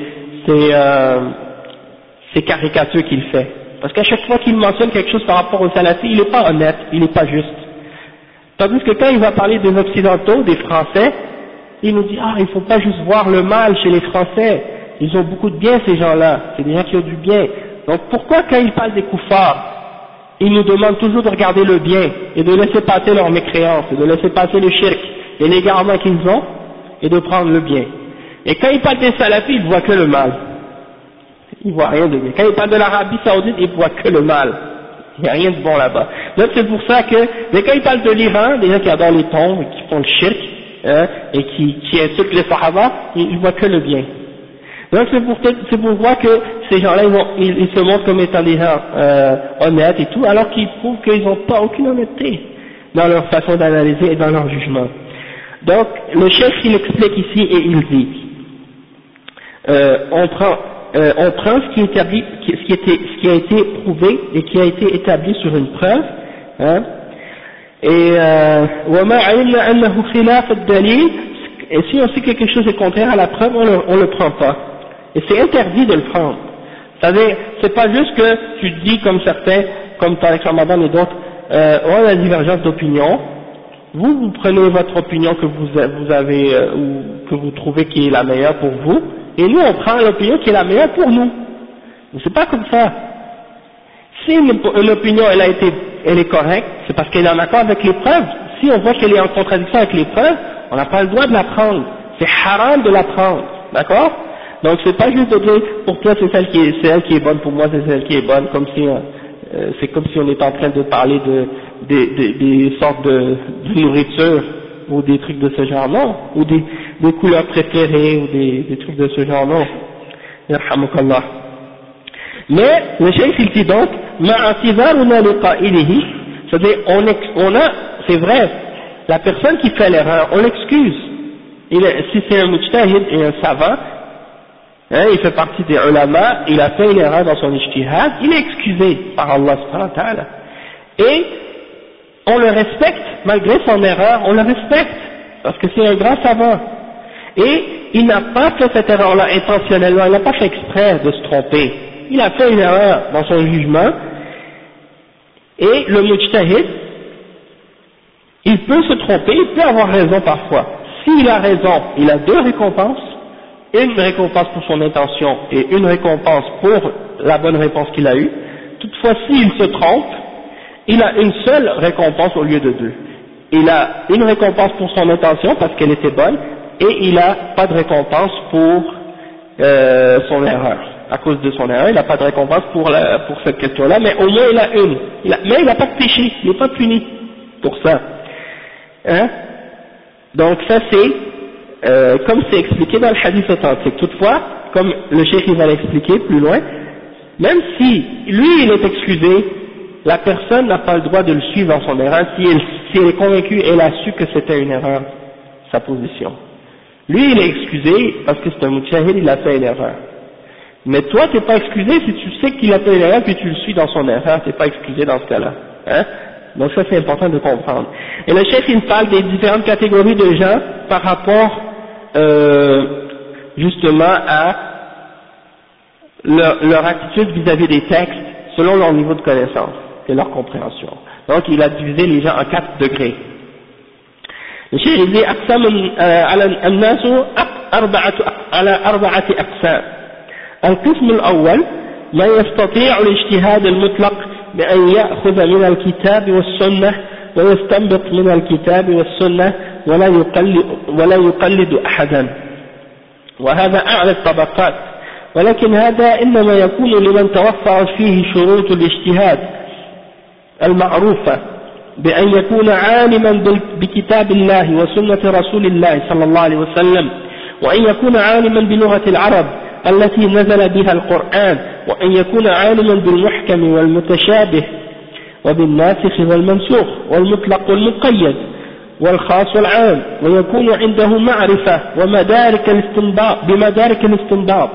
[SPEAKER 1] ces caricatures qu'il fait. Parce qu'à chaque fois qu'il mentionne quelque chose par rapport aux salafis, il n'est pas honnête, il n'est pas juste. Tandis que quand il va parler des occidentaux, des français, il nous dit, il ne faut pas juste voir le mal chez les français, ils ont beaucoup de bien ces gens-là, c'est des gens qui ont du bien. Donc pourquoi quand il parle des koufars, il nous demande toujours de regarder le bien, et de laisser passer leurs mécréances, et de laisser passer le shirk, et l'égarement qu'ils ont, et de prendre le bien. Et quand il parle des salafis, il ne voit que le mal. Il ne voit rien de bien. Quand il parle de l'Arabie Saoudite, il ne voit que le mal. Il n'y a rien de bon là-bas. Donc c'est pour ça que, mais quand il parle de l'Iran, des gens qui adorent les tombes, qui font le shirk, et qui insultent les sahaba, il ne voit que le bien. Donc c'est pour voir que ces gens-là, ils se montrent comme étant des gens honnêtes et tout, alors qu'ils prouvent qu'ils n'ont pas aucune honnêteté dans leur façon d'analyser et dans leur jugement. Donc le chef il explique ici et il dit, on prend ce qui a été prouvé et qui a été établi sur une preuve, hein, et et si on sait que quelque chose est contraire à la preuve, on le prend pas. Et c'est interdit de le prendre. C'est-à-dire, c'est pas juste que tu dis comme certains, comme Tariq Ramadan et d'autres, on a une divergence d'opinion. Vous prenez votre opinion que vous avez ou que vous trouvez qui est la meilleure pour vous, et nous on prend l'opinion qui est la meilleure pour nous. C'est pas comme ça. Si une opinion elle est correcte, c'est parce qu'elle est en accord avec les preuves. Si on voit qu'elle est en contradiction avec les preuves, on n'a pas le droit de la prendre. C'est haram de la prendre, d'accord? Donc c'est pas juste de dire pour toi c'est celle qui est bonne, pour moi c'est celle qui est bonne, comme si c'est comme si on était en train de parler des sortes de nourriture ou des trucs de ce genre, non, ou des couleurs préférées ou des trucs de ce genre, non. Yarhamukallah. Mais le cheikh il dit donc ma'atizaruna liqa'ilihi, c'est-à-dire c'est vrai, la personne qui fait l'erreur, on l'excuse. Si c'est un mujtahid et un savant, hein, il fait partie des ulama, il a fait une erreur dans son ijtihad, il est excusé par Allah subhanahu wa ta'ala. Et on le respecte, malgré son erreur, on le respecte, parce que c'est un grand savant. Et il n'a pas fait cette erreur-là intentionnellement, il n'a pas fait exprès de se tromper. Il a fait une erreur dans son jugement, et le mujtahid, il peut se tromper, il peut avoir raison parfois. S'il a raison, il a deux récompenses, une récompense pour son intention et une récompense pour la bonne réponse qu'il a eue. Toutefois, s'il se trompe, il a une seule récompense au lieu de deux. Il a une récompense pour son intention parce qu'elle était bonne, et il n'a pas de récompense pour son erreur. à cause de son erreur, il n'a pas de récompense pour cette question-là, mais au moins il a une. Mais il n'a pas de péché, il n'est pas puni pour ça. Hein? Donc ça c'est, comme c'est expliqué dans le hadith authentique. Toutefois, comme le cheikh il va l'expliquer plus loin, même si lui il est excusé, la personne n'a pas le droit de le suivre dans son erreur si elle est convaincue, elle a su que c'était une erreur, sa position. Lui il est excusé parce que c'est un mujtahid, il a fait une erreur. Mais toi t'es pas excusé si tu sais qu'il a fait une erreur puis tu le suis dans son erreur, t'es pas excusé dans ce cas-là. Hein? Donc ça c'est important de comprendre. Et le chef il parle des différentes catégories de gens par rapport justement à leur attitude vis-à-vis des textes selon leur niveau de connaissance et leur compréhension. Donc il a divisé les gens en 4 degrés. Le chef il dit أقسام على الناس على 4 أقسام. القسم الأول لا يستطيع الاجتهاد المطلق بأن يأخذ من الكتاب والسنة ويستنبط من الكتاب والسنة ولا يقلد أحدا، وهذا أعلى الطبقات، ولكن هذا إنما يكون لمن توفرت فيه شروط الاجتهاد المعروفة بأن يكون عالما بكتاب الله وسنة رسول الله صلى الله عليه وسلم، وأن يكون عالما بلغة العرب التي نزل بها القرآن، وأن يكون عالما بالمحكم والمتشابه وبالناسخ والمنسوخ والمطلق والمقيد والخاص والعام، ويكون عنده معرفة بمدارك الاستنباط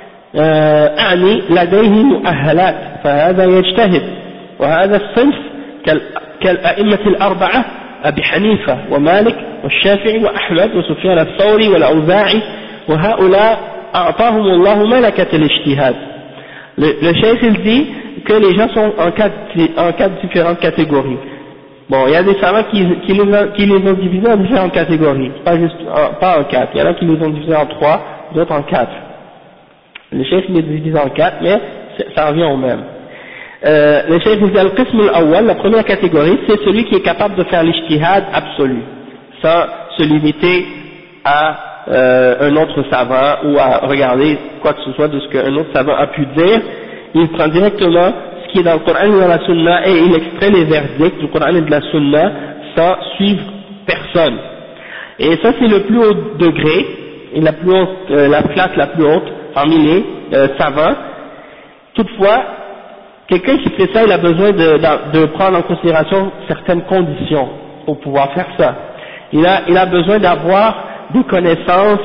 [SPEAKER 1] أعني لديه مؤهلات، فهذا يجتهد. وهذا الصنف كالأئمة الأربعة أبي حنيفة ومالك والشافعي وأحمد وسفيان الثوري والأوزاعي، وهؤلاء أعطاهم الله ملكة الاجتهاد. Le cheikh il dit que les gens sont en quatre différentes catégories. Bon, il y a des savants qui les ont divisés en différentes catégories, pas en 4. Il y en a qui les ont divisés en 3, d'autres en 4. Le cheikh les divise en 4, mais ça revient au même. Le cheikh il dit al-qism al-awwal, la première catégorie, c'est celui qui est capable de faire l'ijtihad absolu, sans se limiter à un autre savant ou à regarder quoi que ce soit de ce qu'un autre savant a pu dire. Il prend directement ce qui est dans le Coran et dans la Sunna et il extrait les verdicts du Coran et de la Sunna sans suivre personne. Et ça c'est le plus haut degré et la classe la plus haute parmi les savants. Toutefois, quelqu'un qui fait ça, il a besoin de prendre en considération certaines conditions pour pouvoir faire ça. Il a besoin d'avoir des connaissances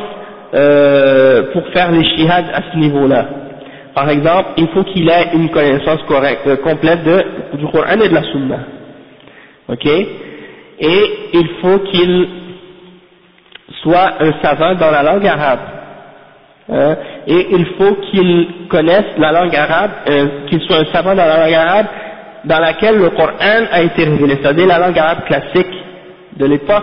[SPEAKER 1] pour faire les shihad à ce niveau-là. Par exemple, il faut qu'il ait une connaissance complète du Coran et de la Sunna. Ok? Et il faut qu'il soit un savant dans la langue arabe. Et il faut qu'il connaisse la langue arabe, qu'il soit un savant dans la langue arabe dans laquelle le Coran a été révélé, c'est-à-dire la langue arabe classique de l'époque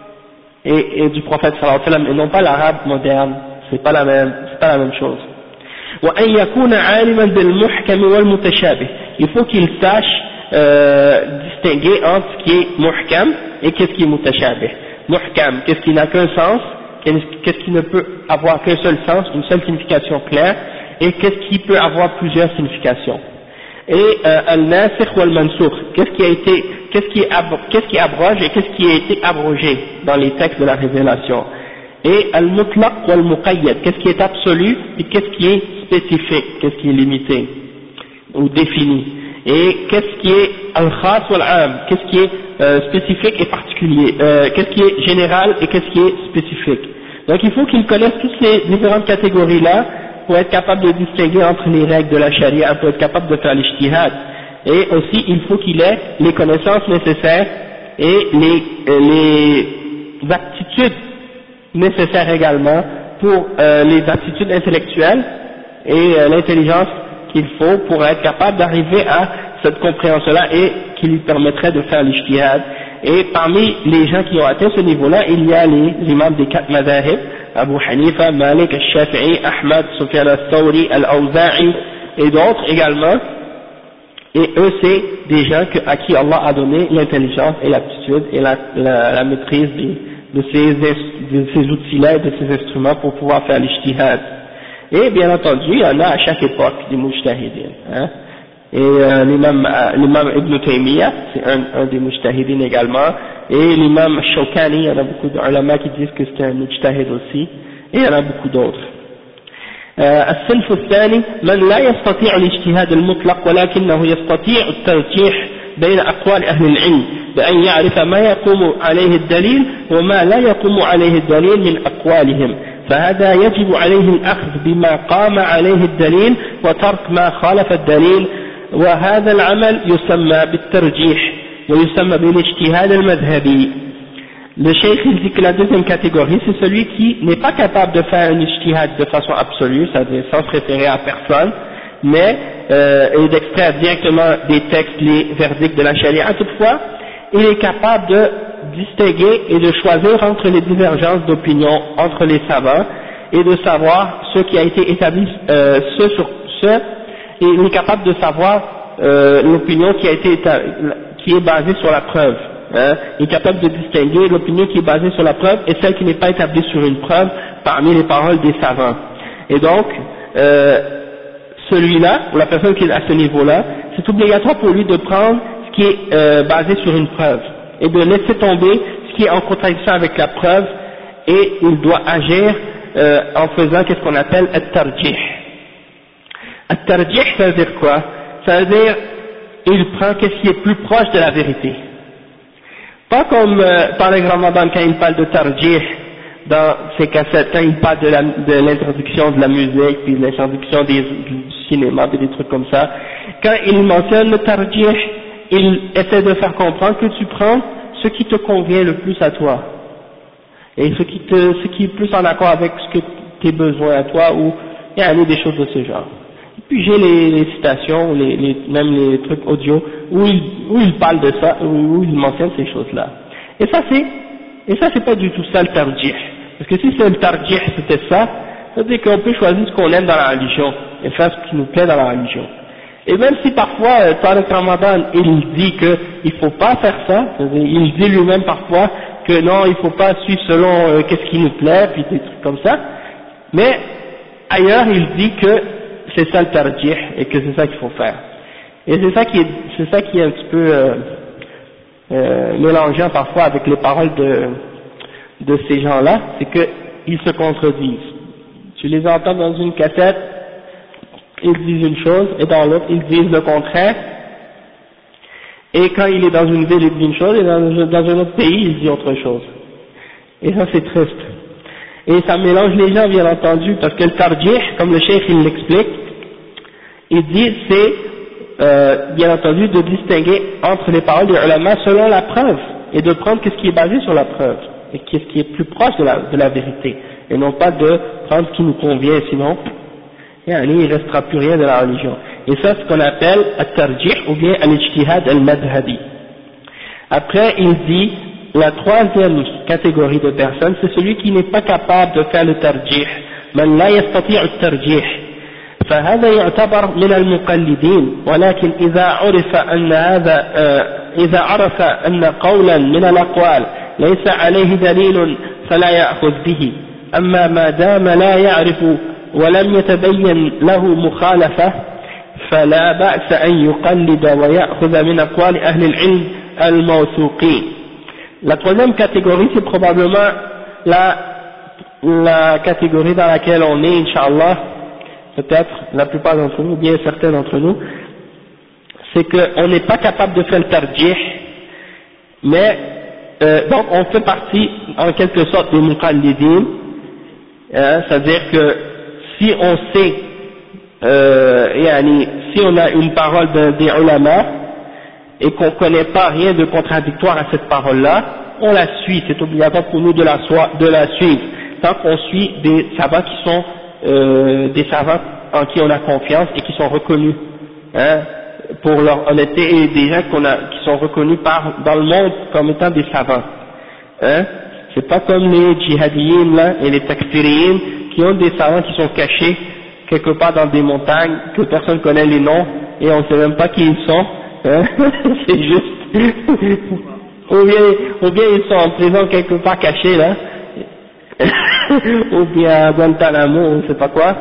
[SPEAKER 1] et du prophète sallallahu alayhi wa sallam, et non pas l'arabe moderne. C'est pas la même chose. وأن يكون عالما بالمحكم والمتشابه. Il faut qu'il sache distinguer entre ce qui est muhkam et qu'est-ce qui est mutashabih. Muhkam, qu'est-ce qui n'a qu'un sens, qu'est-ce qui ne peut avoir qu'un seul sens, une seule signification claire, et qu'est-ce qui peut avoir plusieurs significations. Et al-nasikh wal-mansukh, qu'est-ce qui abroge et qu'est-ce qui a été abrogé dans les textes de la révélation. Et al-mutlaq wal-muqayyad, qu'est-ce qui est absolu et qu'est-ce qui est spécifique, qu'est-ce qui est limité ou défini. Et qu'est-ce qui est al-khas wal-am, qu'est-ce qui est spécifique et particulier, qu'est-ce qui est général et qu'est-ce qui est spécifique. Donc il faut qu'il connaisse toutes ces différentes catégories-là pour être capable de distinguer entre les règles de la charia, pour être capable de faire l'ijtihad. Et aussi il faut qu'il ait les connaissances nécessaires et les aptitudes nécessaires également pour les aptitudes intellectuelles et l'intelligence qu'il faut pour être capable d'arriver à cette compréhension-là et qui lui permettrait de faire l'ijtihad. Et parmi les gens qui ont atteint ce niveau-là, il y a les imams des 4 madhahib, Abu Hanifa, Malik, al-Shafi'i, Ahmad, Sufyan al-Thawri, al-Awza'i et d'autres également. Et eux, c'est des gens à qui Allah a donné l'intelligence et l'aptitude et la maîtrise de ces outils-là et de ces instruments pour pouvoir faire l'ijtihad. Et bien entendu, il y en a à chaque époque des mujtahidin. Hein. Et l'imam Ibn Taymiyyah, c'est un des mujtahidin également. Et l'imam Shawkani, il y en a beaucoup d'ulama qui disent que c'est un mujtahid aussi. Et il y en a beaucoup d'autres. الصنف الثاني من لا يستطيع الاجتهاد المطلق ولكنه يستطيع الترجيح بين أقوال أهل العلم بأن يعرف ما يقوم عليه الدليل وما لا يقوم عليه الدليل من أقوالهم فهذا يجب عليه الأخذ بما قام عليه الدليل وترك ما خالف الدليل وهذا العمل يسمى بالترجيح ويسمى بالاجتهاد المذهبي. Le cheikh il dit que la deuxième catégorie c'est celui qui n'est pas capable de faire un ijtihad de façon absolue, c'est-à-dire sans se référer à personne, mais et d'extraire directement des textes, les verdicts de la charia. Toutefois, il est capable de distinguer et de choisir entre les divergences d'opinion entre les savants et de savoir ce qui a été établi, et il est capable de savoir l'opinion qui est basée sur la preuve. Hein, il est capable de distinguer l'opinion qui est basée sur la preuve et celle qui n'est pas établie sur une preuve parmi les paroles des savants. Et donc, celui-là, ou la personne qui est à ce niveau-là, c'est obligatoire pour lui de prendre ce qui est basé sur une preuve et de laisser tomber ce qui est en contradiction avec la preuve et il doit agir en faisant qu'est-ce qu'on appelle at-tarjih. At-tarjih, ça veut dire quoi? Ça veut dire, il prend qu'est-ce qui est plus proche de la vérité. Pas comme par le Ramadan quand il parle de tarjih dans ses cassettes, quand il parle de l'introduction de la musique, puis de l'introduction du cinéma, puis des trucs comme ça. Quand il mentionne le tarjih, il essaie de faire comprendre que tu prends ce qui te convient le plus à toi. Et ce qui est plus en accord avec ce que tes besoins à toi, ou il y a des choses de ce genre. Et puis j'ai les citations, même les trucs audio, où il parle de ça, où il mentionne ces choses-là. Et ça c'est pas du tout ça le tarjih. Parce que si c'est le tarjih, c'était ça, ça veut dire qu'on peut choisir ce qu'on aime dans la religion, et faire ce qui nous plaît dans la religion. Et même si parfois, Tariq Ramadan, il dit qu'il faut pas faire ça, il dit lui-même parfois que non, il faut pas suivre selon qu'est-ce qui nous plaît, puis des trucs comme ça, mais ailleurs il dit que c'est ça le tarjih, et que c'est ça qu'il faut faire. Et c'est ça qui est un petit peu mélangeant parfois avec les paroles de ces gens-là, c'est qu'ils se contredisent. Tu les entends dans une cassette, ils disent une chose, et dans l'autre, ils disent le contraire, et quand il est dans une ville, il dit une chose, et dans un autre pays, il dit autre chose. Et ça, c'est triste. Et ça mélange les gens, bien entendu, parce que le tarjih, comme le cheikh il l'explique, il dit c'est, bien entendu, de distinguer entre les paroles des ulama selon la preuve, et de prendre ce qui est basé sur la preuve, et ce qui est plus proche de la vérité, et non pas de prendre ce qui nous convient, sinon, il ne restera plus rien de la religion. Et ça, c'est ce qu'on appelle at-tarjih, ou bien al-ijtihad al-madhhabi. Après, il dit, la troisième catégorie de personnes, c'est celui qui n'est pas capable de faire le tarjih. Man la yastati' at-tarjih. فهذا يعتبر من المقلدين ولكن إذا عرف أن قولا من الأقوال ليس عليه دليل فلا يأخذ به أما ما دام لا يعرف ولم يتبين له مخالفة فلا بأس أن يقلد ويأخذ من أقوال أهل العلم الموثوقين. La troisième catégorie, c'est probablement la catégorie dans laquelle on est, Inch'Allah, peut-être la plupart d'entre nous, ou bien certains d'entre nous, c'est qu'on n'est pas capable de faire le tarjih, mais donc on fait partie en quelque sorte des muqallidin, c'est-à-dire que si on sait, si on a une parole des ulama et qu'on ne connaît pas rien de contradictoire à cette parole-là, on la suit, c'est obligatoire pour nous de la suivre, tant qu'on suit des savants qui sont des savants en qui on a confiance et qui sont reconnus pour leur honnêteté, et des gens qui sont reconnus dans le monde comme étant des savants. C'est pas comme les djihadiyin là et les takfiriyin qui ont des savants qui sont cachés quelque part dans des montagnes que personne connaît les noms et on ne sait même pas qui ils sont. C'est juste. ou bien ils sont en prison quelque part cachés là. Ou bien à Guantanamo, on ne sait pas quoi,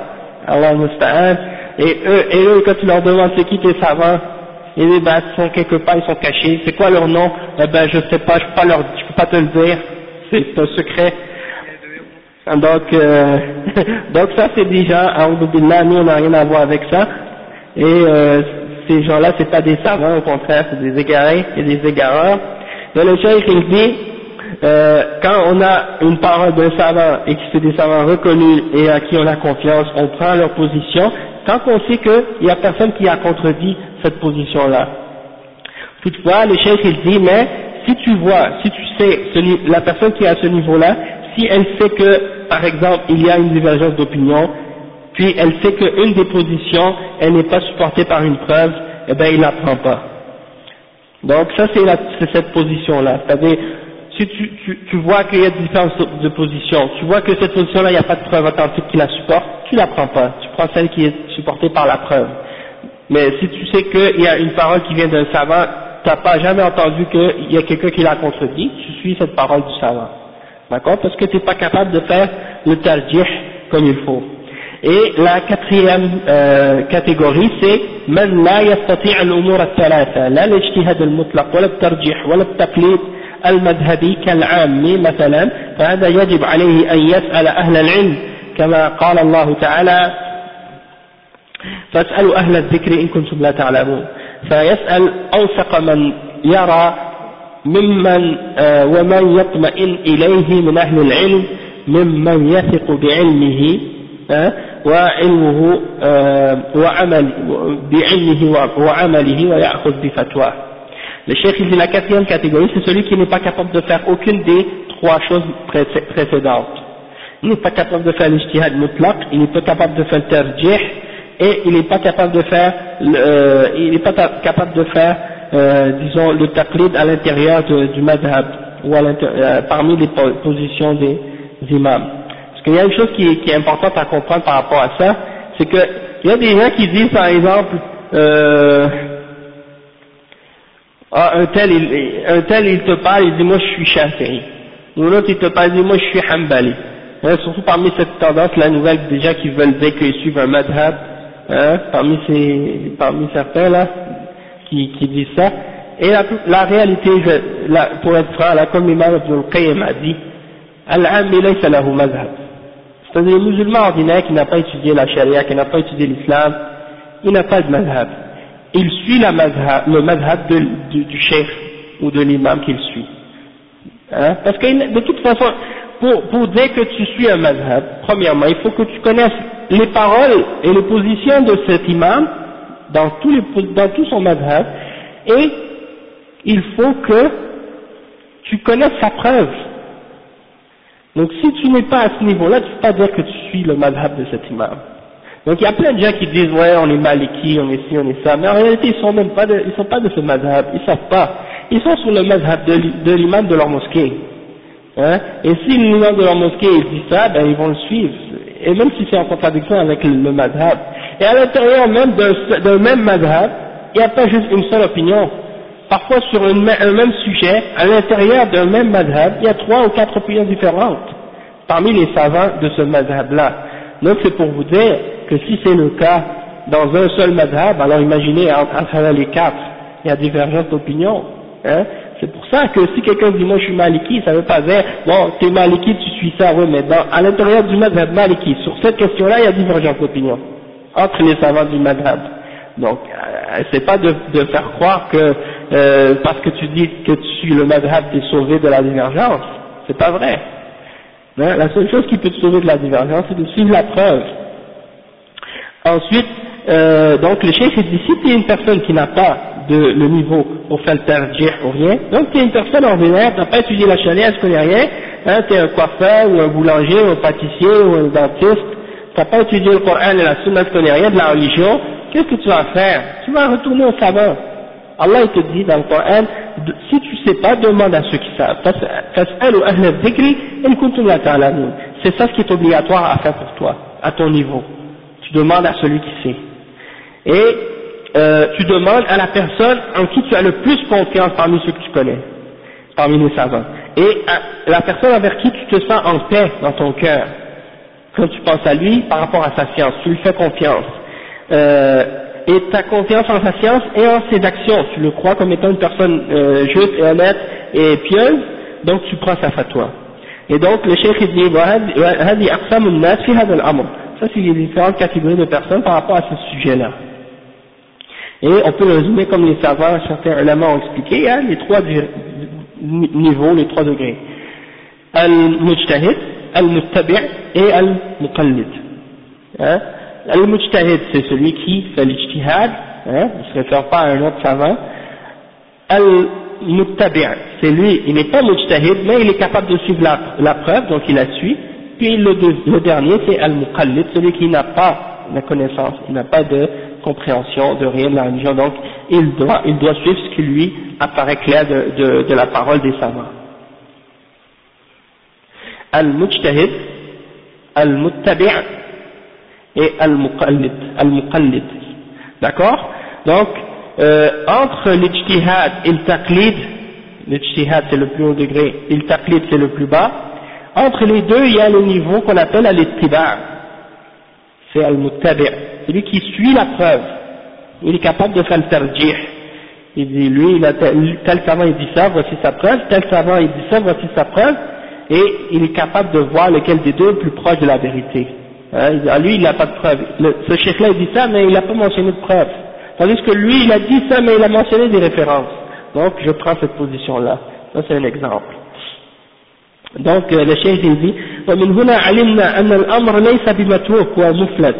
[SPEAKER 1] Allah musta'an, et eux, quand tu leur demandes c'est qui tes savants, ils disent, ben, ils sont quelque part, ils sont cachés, c'est quoi leur nom? Eh ben, je sais pas, je peux pas te le dire, c'est un secret. Donc, donc ça c'est des gens, a'oudhu billah, nous on n'a rien à voir avec ça, et ces gens-là c'est pas des savants, au contraire, c'est des égarés et des égareurs. Mais le cheikh il dit, quand on a une parole d'un savant et que c'est des savants reconnus et à qui on a confiance, on prend leur position, tant qu'on sait qu'il n'y a personne qui a contredit cette position-là. Toutefois, le cheikh il dit, mais si tu vois, si tu sais, la personne qui est à ce niveau-là, si elle sait que, par exemple, il y a une divergence d'opinion, puis elle sait qu'une des positions, elle n'est pas supportée par une preuve, eh bien il la prend pas. Donc ça c'est cette position-là, c'est-à-dire, si tu vois qu'il y a différentes de positions, tu vois que cette position-là, il n'y a pas de preuve authentique qui la supporte, tu la prends pas, tu prends celle qui est supportée par la preuve. Mais si tu sais qu'il y a une parole qui vient d'un savant, tu n'as pas jamais entendu qu'il y a quelqu'un qui l'a contredit, tu suis cette parole du savant. D'accord? Parce que tu n'es pas capable de faire le tarjih comme il faut. Et la quatrième catégorie, c'est من لا يستطيع الأمور الثلاثة لا الاجتهاد المطلق ولا الترجيح ولا التقليد المذهبي كالعام مثلا، فهذا يجب عليه أن يسأل أهل العلم كما قال الله تعالى فاسألوا أهل الذكر إن كنتم لا تعلمون، فيسأل أوثق من يرى ممن ومن يطمئن إليه من أهل العلم ممن يثق بعلمه وعلمه وعمله ويأخذ بفتواه. Le cheikh il dit la quatrième catégorie, c'est celui qui n'est pas capable de faire aucune des trois choses précédentes. Il n'est pas capable de faire l'ijtihad mutlaq, il n'est pas capable de faire le tarjih, et il n'est pas capable de faire disons le taqlid à l'intérieur du madhab ou parmi les positions des imams. Parce qu'il y a une chose qui est importante à comprendre par rapport à ça, c'est que il y a des gens qui disent par exemple un tel il te parle, il dit moi je suis Shafi'i, ou l'autre il te parle, il dit moi je suis Hanbali. Surtout parmi cette tendance, la nouvelle, des gens qui veulent dire qu'ils suivent un madhab, parmi certains là qui disent ça. Et la réalité, pour être franc, là, comme l'imam Ibn al-Qayyim a dit, al-ammi laysa lahu madhab. C'est-à-dire le musulman ordinaire qui n'a pas étudié la charia, qui n'a pas étudié l'islam, il n'a pas de madhab. Il suit le madhab du cheikh ou de l'imam qu'il suit. Parce que de toute façon, pour dire que tu suis un madhab, premièrement, il faut que tu connaisses les paroles et les positions de cet imam dans tout son madhab, et il faut que tu connaisses sa preuve. Donc si tu n'es pas à ce niveau-là, tu ne peux pas dire que tu suis le madhab de cet imam. Donc il y a plein de gens qui disent ouais on est maliki, on est ci, on est ça, mais en réalité ils sont pas de ce madhab, ils savent pas. Ils sont sur le madhab de l'imam de leur mosquée. Et si l'imam de leur mosquée il dit ça, ben ils vont le suivre. Et même si c'est en contradiction avec le madhab. Et à l'intérieur même d'un même madhab, il n'y a pas juste une seule opinion. Parfois sur un même sujet, à l'intérieur d'un même madhab, il y a 3 ou 4 opinions différentes parmi les savants de ce madhab-là. Donc c'est pour vous dire que si c'est le cas dans un seul madhab, alors imaginez entre les 4, il y a divergence d'opinion. C'est pour ça que si quelqu'un dit moi je suis maliki, ça ne veut pas dire bon t'es maliki tu suis ça, oui, mais à l'intérieur du madhab maliki, sur cette question-là il y a divergence d'opinion entre les savants du madhab. Donc c'est pas de faire croire que parce que tu dis que tu suis le madhab t'es sauvé de la divergence, c'est pas vrai. La seule chose qui peut te sauver de la divergence c'est de suivre la preuve. Ensuite donc le cheikh dit si tu es une personne qui n'a pas le niveau pour faire le tarjih ou rien, donc tu es une personne ordinaire, tu n'as pas étudié la charia, tu connais rien, tu es un coiffeur ou un boulanger ou un pâtissier ou un dentiste, tu n'as pas étudié le Coran et la Sunna, tu connais rien de la religion, qu'est-ce que tu vas faire? Tu vas retourner au savant. Allah il te dit dans le Coran, si tu sais pas, demande à ceux qui savent. فَاسْأَلُوا أَهْلَ الذِّكْرِ إِن كُنتُمْ لَا تَعْلَمُونَ. C'est ça ce qui est obligatoire à faire pour toi, à ton niveau. Tu demandes à celui qui sait. Et tu demandes à la personne en qui tu as le plus confiance parmi ceux que tu connais, parmi les savants. Et à la personne envers qui tu te sens en paix dans ton cœur. quand tu penses à lui par rapport à sa science, tu lui fais confiance. Et ta confiance en sa science et en ses actions, tu le crois comme étant une personne juste et honnête et pieuse, donc tu prends sa fatwa. Et donc le cheikh dit هذه أقسام الناس في هذا الأمر. Ça c'est les différentes catégories de personnes par rapport à ce sujet-là. Et on peut le résumer comme les savants, certains ulama ont expliqué, hein, les trois niveaux, les trois degrés. Al-Mujtahid, Al-Muttabi' et Al-Muqallid. Hein? Al-Mujtahid, c'est celui qui fait l'ijtihad, hein, il ne se réfère pas à un autre savant. Al-Muttabi', c'est lui, il n'est pas Mujtahid, mais il est capable de suivre la preuve, donc il la suit. Puis le dernier, c'est Al-Muqallid, celui qui n'a pas la connaissance, il n'a pas de compréhension de rien de la religion, donc il doit suivre ce qui lui apparaît clair de la parole des savants. Al-Mujtahid, Al-Muttabi' et Al-Muqallid. D'accord? Donc, entre l'ijtihad et le taqlid, l'ijtihad c'est le plus haut degré, et le taqlid c'est le plus bas, entre les deux il y a le niveau qu'on appelle al-ittiba', c'est Al-Muttabi', celui qui suit la preuve, il est capable de faire le tarjih. Il dit, lui, tel savant il dit ça, voici sa preuve, tel savant il dit ça, voici sa preuve, et il est capable de voir lequel des deux est plus proche de la vérité. Hein, il dit, ah, lui il n'a pas de preuve, ce chef-là il dit ça, mais il n'a pas mentionné de preuve. Tandis que lui il a dit ça, mais il a mentionné des références. Donc je prends cette position-là. Ça c'est un exemple. Donc le cheikh il dit, ومن هنا علمنا أن الأمر ليس بمتروك ومفلت.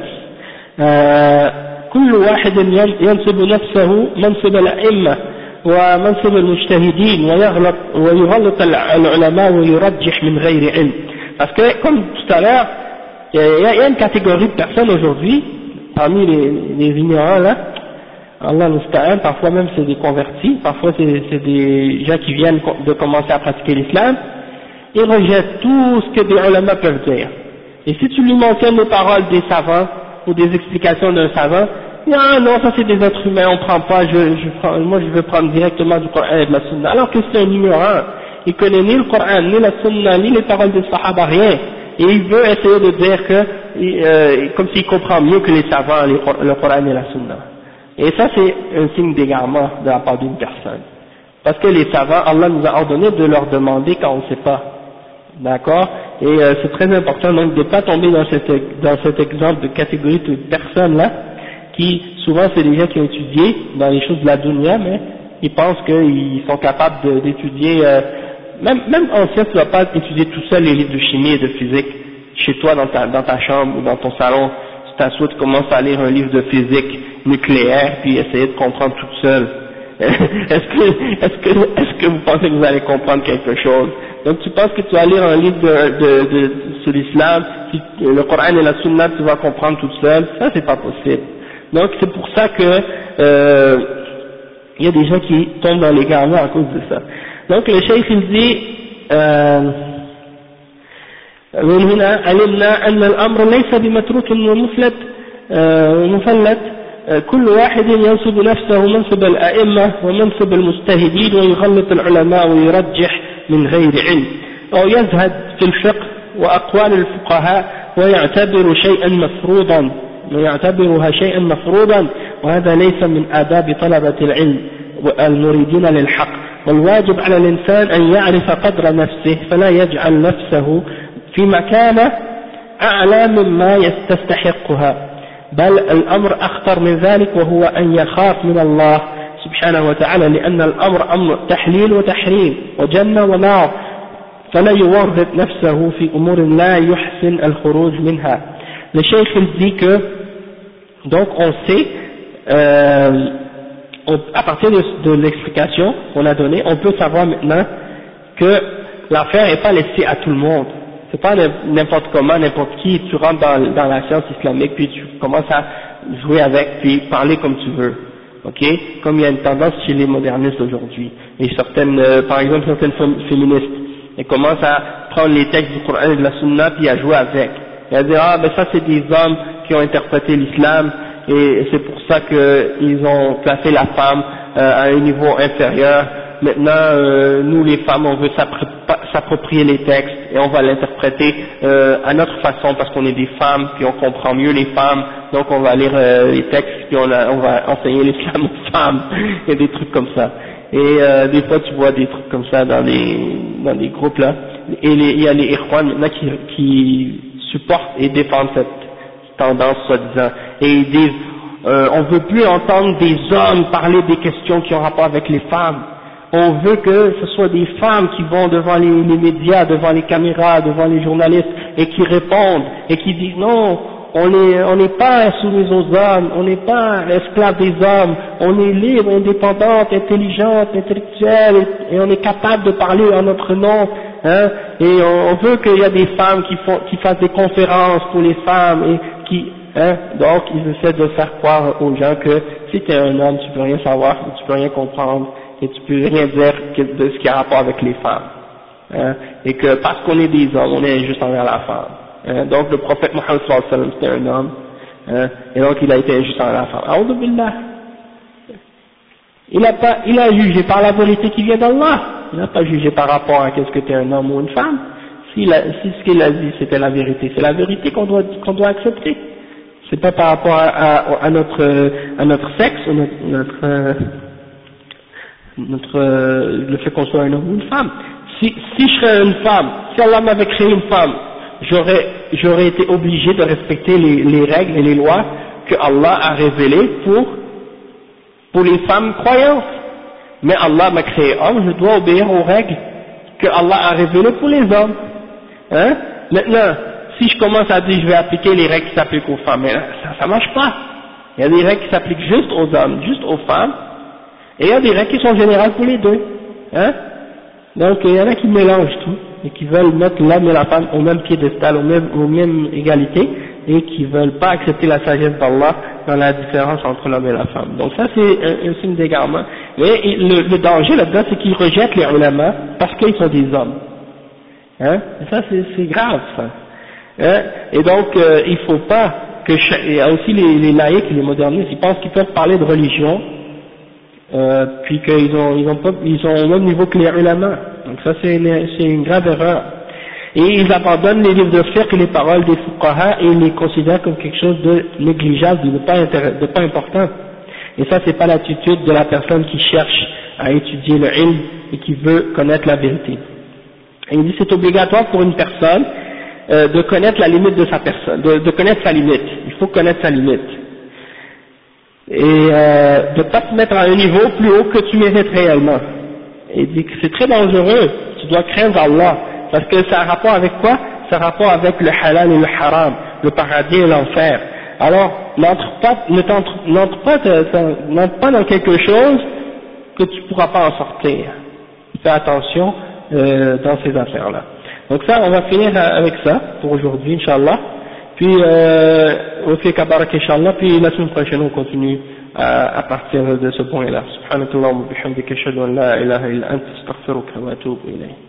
[SPEAKER 1] كل واحد ينسب نفسه منصب الأئمة ومنصب المجتهدين ويغلط العلماء ويرجح من غير علم. Parce que comme tout à l'heure, il y a une catégorie de personnes aujourd'hui, parmi les ignorants là, Allah musta'an, parfois même c'est des convertis, parfois c'est des gens qui viennent de commencer à pratiquer l'islam, ils rejettent tout ce que des ulama peuvent dire. Et si tu lui mentionnes les paroles des savants, ou des explications d'un savant, ah non, ça c'est des êtres humains, on prend pas, moi je veux prendre directement du Coran et de la Sunna, alors que c'est un ignorant, il connaît ni le Coran, ni la Sunna, ni les paroles des Sahaba, rien, et il veut essayer de dire que, comme s'il comprend mieux que les savants, le Coran et la Sunna. Et ça c'est un signe d'égarement de la part d'une personne. Parce que les savants, Allah nous a ordonné de leur demander quand on ne sait pas. D'accord? Et c'est très important donc de ne pas tomber dans cet exemple de catégorie de personnes là, qui souvent c'est des gens qui ont étudié dans les choses de la dunya, mais ils pensent qu'ils sont capables d'étudier, même en science tu ne vas pas étudier tout seul les livres de chimie et de physique, chez toi dans ta chambre ou dans ton salon, tu t'assois, tu commences à lire un livre de physique nucléaire, puis essayer de comprendre toute seule. Est-ce que vous pensez que vous allez comprendre quelque chose? Donc tu penses que tu vas lire un livre sur l'islam, le Coran et la Sunna, tu vas comprendre toute seule? Ça c'est pas possible. Donc c'est pour ça que il y a des gens qui tombent dans l'égarement à cause de ça. Donc le cheikh il dit من هنا علمنا أن الأمر ليس بمتروك ومفلت ومفلت كل واحد ينصب نفسه منصب الأئمة ومنصب المجتهدين ويغلط العلماء ويرجح من غير علم أو يزهد في الفقه وأقوال الفقهاء ويعتبرها شيئا مفروضا وهذا ليس من آداب طلبة العلم المريدين للحق والواجب على الإنسان أن يعرف قدر نفسه فلا يجعل نفسه في مكانة أعلى مما تستحقها بل الأمر أخطر من ذلك وهو أن يخاف من الله سبحانه وتعالى لأن الأمر أمر تحليل وتحريم وجنة ونار فلا يورط نفسه في أمور لا يحسن الخروج منها. Le cheikh il dit que donc on sait à partir de l'explication qu'on a donnée, on peut savoir maintenant que l'affaire n'est pas laissée à tout le monde. C'est pas n'importe comment, n'importe qui, tu rentres dans la science islamique, puis tu commences à jouer avec, puis parler comme tu veux. Ok? Comme il y a une tendance chez les modernistes aujourd'hui. Et certaines, par exemple, certaines féministes, elles commencent à prendre les textes du Coran et de la Sunna, puis à jouer avec. Et à dire, ah, ben ça c'est des hommes qui ont interprété l'islam, et c'est pour ça qu'ils ont placé la femme à un niveau inférieur. Maintenant, nous les femmes, on veut s'approprier les textes et on va l'interpréter à notre façon parce qu'on est des femmes, puis on comprend mieux les femmes, donc on va lire les textes, puis on va enseigner l'islam aux femmes, et des trucs comme ça. Et des fois tu vois des trucs comme ça dans les groupes là, et il y a les ikhwan maintenant qui supportent et défendent cette tendance soi-disant, et ils disent on veut plus entendre des hommes parler des questions qui ont rapport avec les femmes. On veut que ce soit des femmes qui vont devant les médias, devant les caméras, devant les journalistes et qui répondent et qui disent non, on n'est pas soumis aux hommes, on n'est pas esclaves des hommes, on est libre, indépendante, intelligente, intellectuelle et on est capable de parler en notre nom, hein, et on veut qu'il y ait des femmes qui fassent des conférences pour les femmes et qui, hein, donc ils essaient de faire croire aux gens que si tu es un homme, tu peux rien savoir, tu peux rien comprendre. Et tu peux rien dire de ce qui a rapport avec les femmes, hein, et que parce qu'on est des hommes, on est injuste envers la femme, hein. Donc le prophète Mohammed sallallahu alayhi wa sallam c'était un homme, hein, et donc il a été injuste envers la femme. A'udhu billah. Il a jugé par la vérité qui vient d'Allah, il n'a pas jugé par rapport à qu'est-ce que tu es un homme ou une femme. Si ce qu'il a dit c'était la vérité, c'est la vérité qu'on doit accepter. C'est pas par rapport à notre sexe, le fait qu'on soit un homme ou une femme. Si je serais une femme, si Allah m'avait créé une femme, j'aurais été obligé de respecter les règles et les lois que Allah a révélées pour les femmes croyantes. Mais Allah m'a créé homme, je dois obéir aux règles que Allah a révélées pour les hommes. Hein? Maintenant, si je commence à dire je vais appliquer les règles qui s'appliquent aux femmes, mais ça marche pas. Il y a des règles qui s'appliquent juste aux hommes, juste aux femmes. Et il y a des règles qui sont générales pour les deux, hein. Donc il y en a qui mélangent tout et qui veulent mettre l'homme et la femme au même piédestal, aux mêmes égalités, et qui veulent pas accepter la sagesse d'Allah dans la différence entre l'homme et la femme. Donc ça c'est un signe d'égarement. Mais le danger là-dedans c'est qu'ils rejettent les ulama parce qu'ils sont des hommes, hein. Et ça c'est grave ça, hein. Et donc il faut pas que il y a aussi les laïcs et les modernistes, ils pensent qu'ils peuvent parler de religion. Puis qu'ils sont au même niveau que les ulama. Donc ça c'est une grave erreur. Et ils abandonnent les livres de fiqh et les paroles des fuqaha et ils les considèrent comme quelque chose de négligeable, de pas important. Et ça c'est pas l'attitude de la personne qui cherche à étudier le ilm et qui veut connaître la vérité. Et il dit c'est obligatoire pour une personne de connaître la limite de sa personne, de connaître sa limite. Il faut connaître sa limite. Et de ne pas te mettre à un niveau plus haut que tu mérites réellement. Et dit que c'est très dangereux, tu dois craindre Allah, parce que ça a rapport avec quoi? Ça a rapport avec le halal et le haram, le paradis et l'enfer. Alors, n'entre pas dans quelque chose que tu ne pourras pas en sortir. Fais attention dans ces affaires-là. Donc ça, on va finir avec ça pour aujourd'hui, Inch'Allah. Puis on fait kabarak Inch'Allah, puis la semaine prochaine on continue à partir de ce point-là. Subhanakallah wa bihamdika ashhadu an la ilaha illa anta astaghfiruka wa atubu ilayk.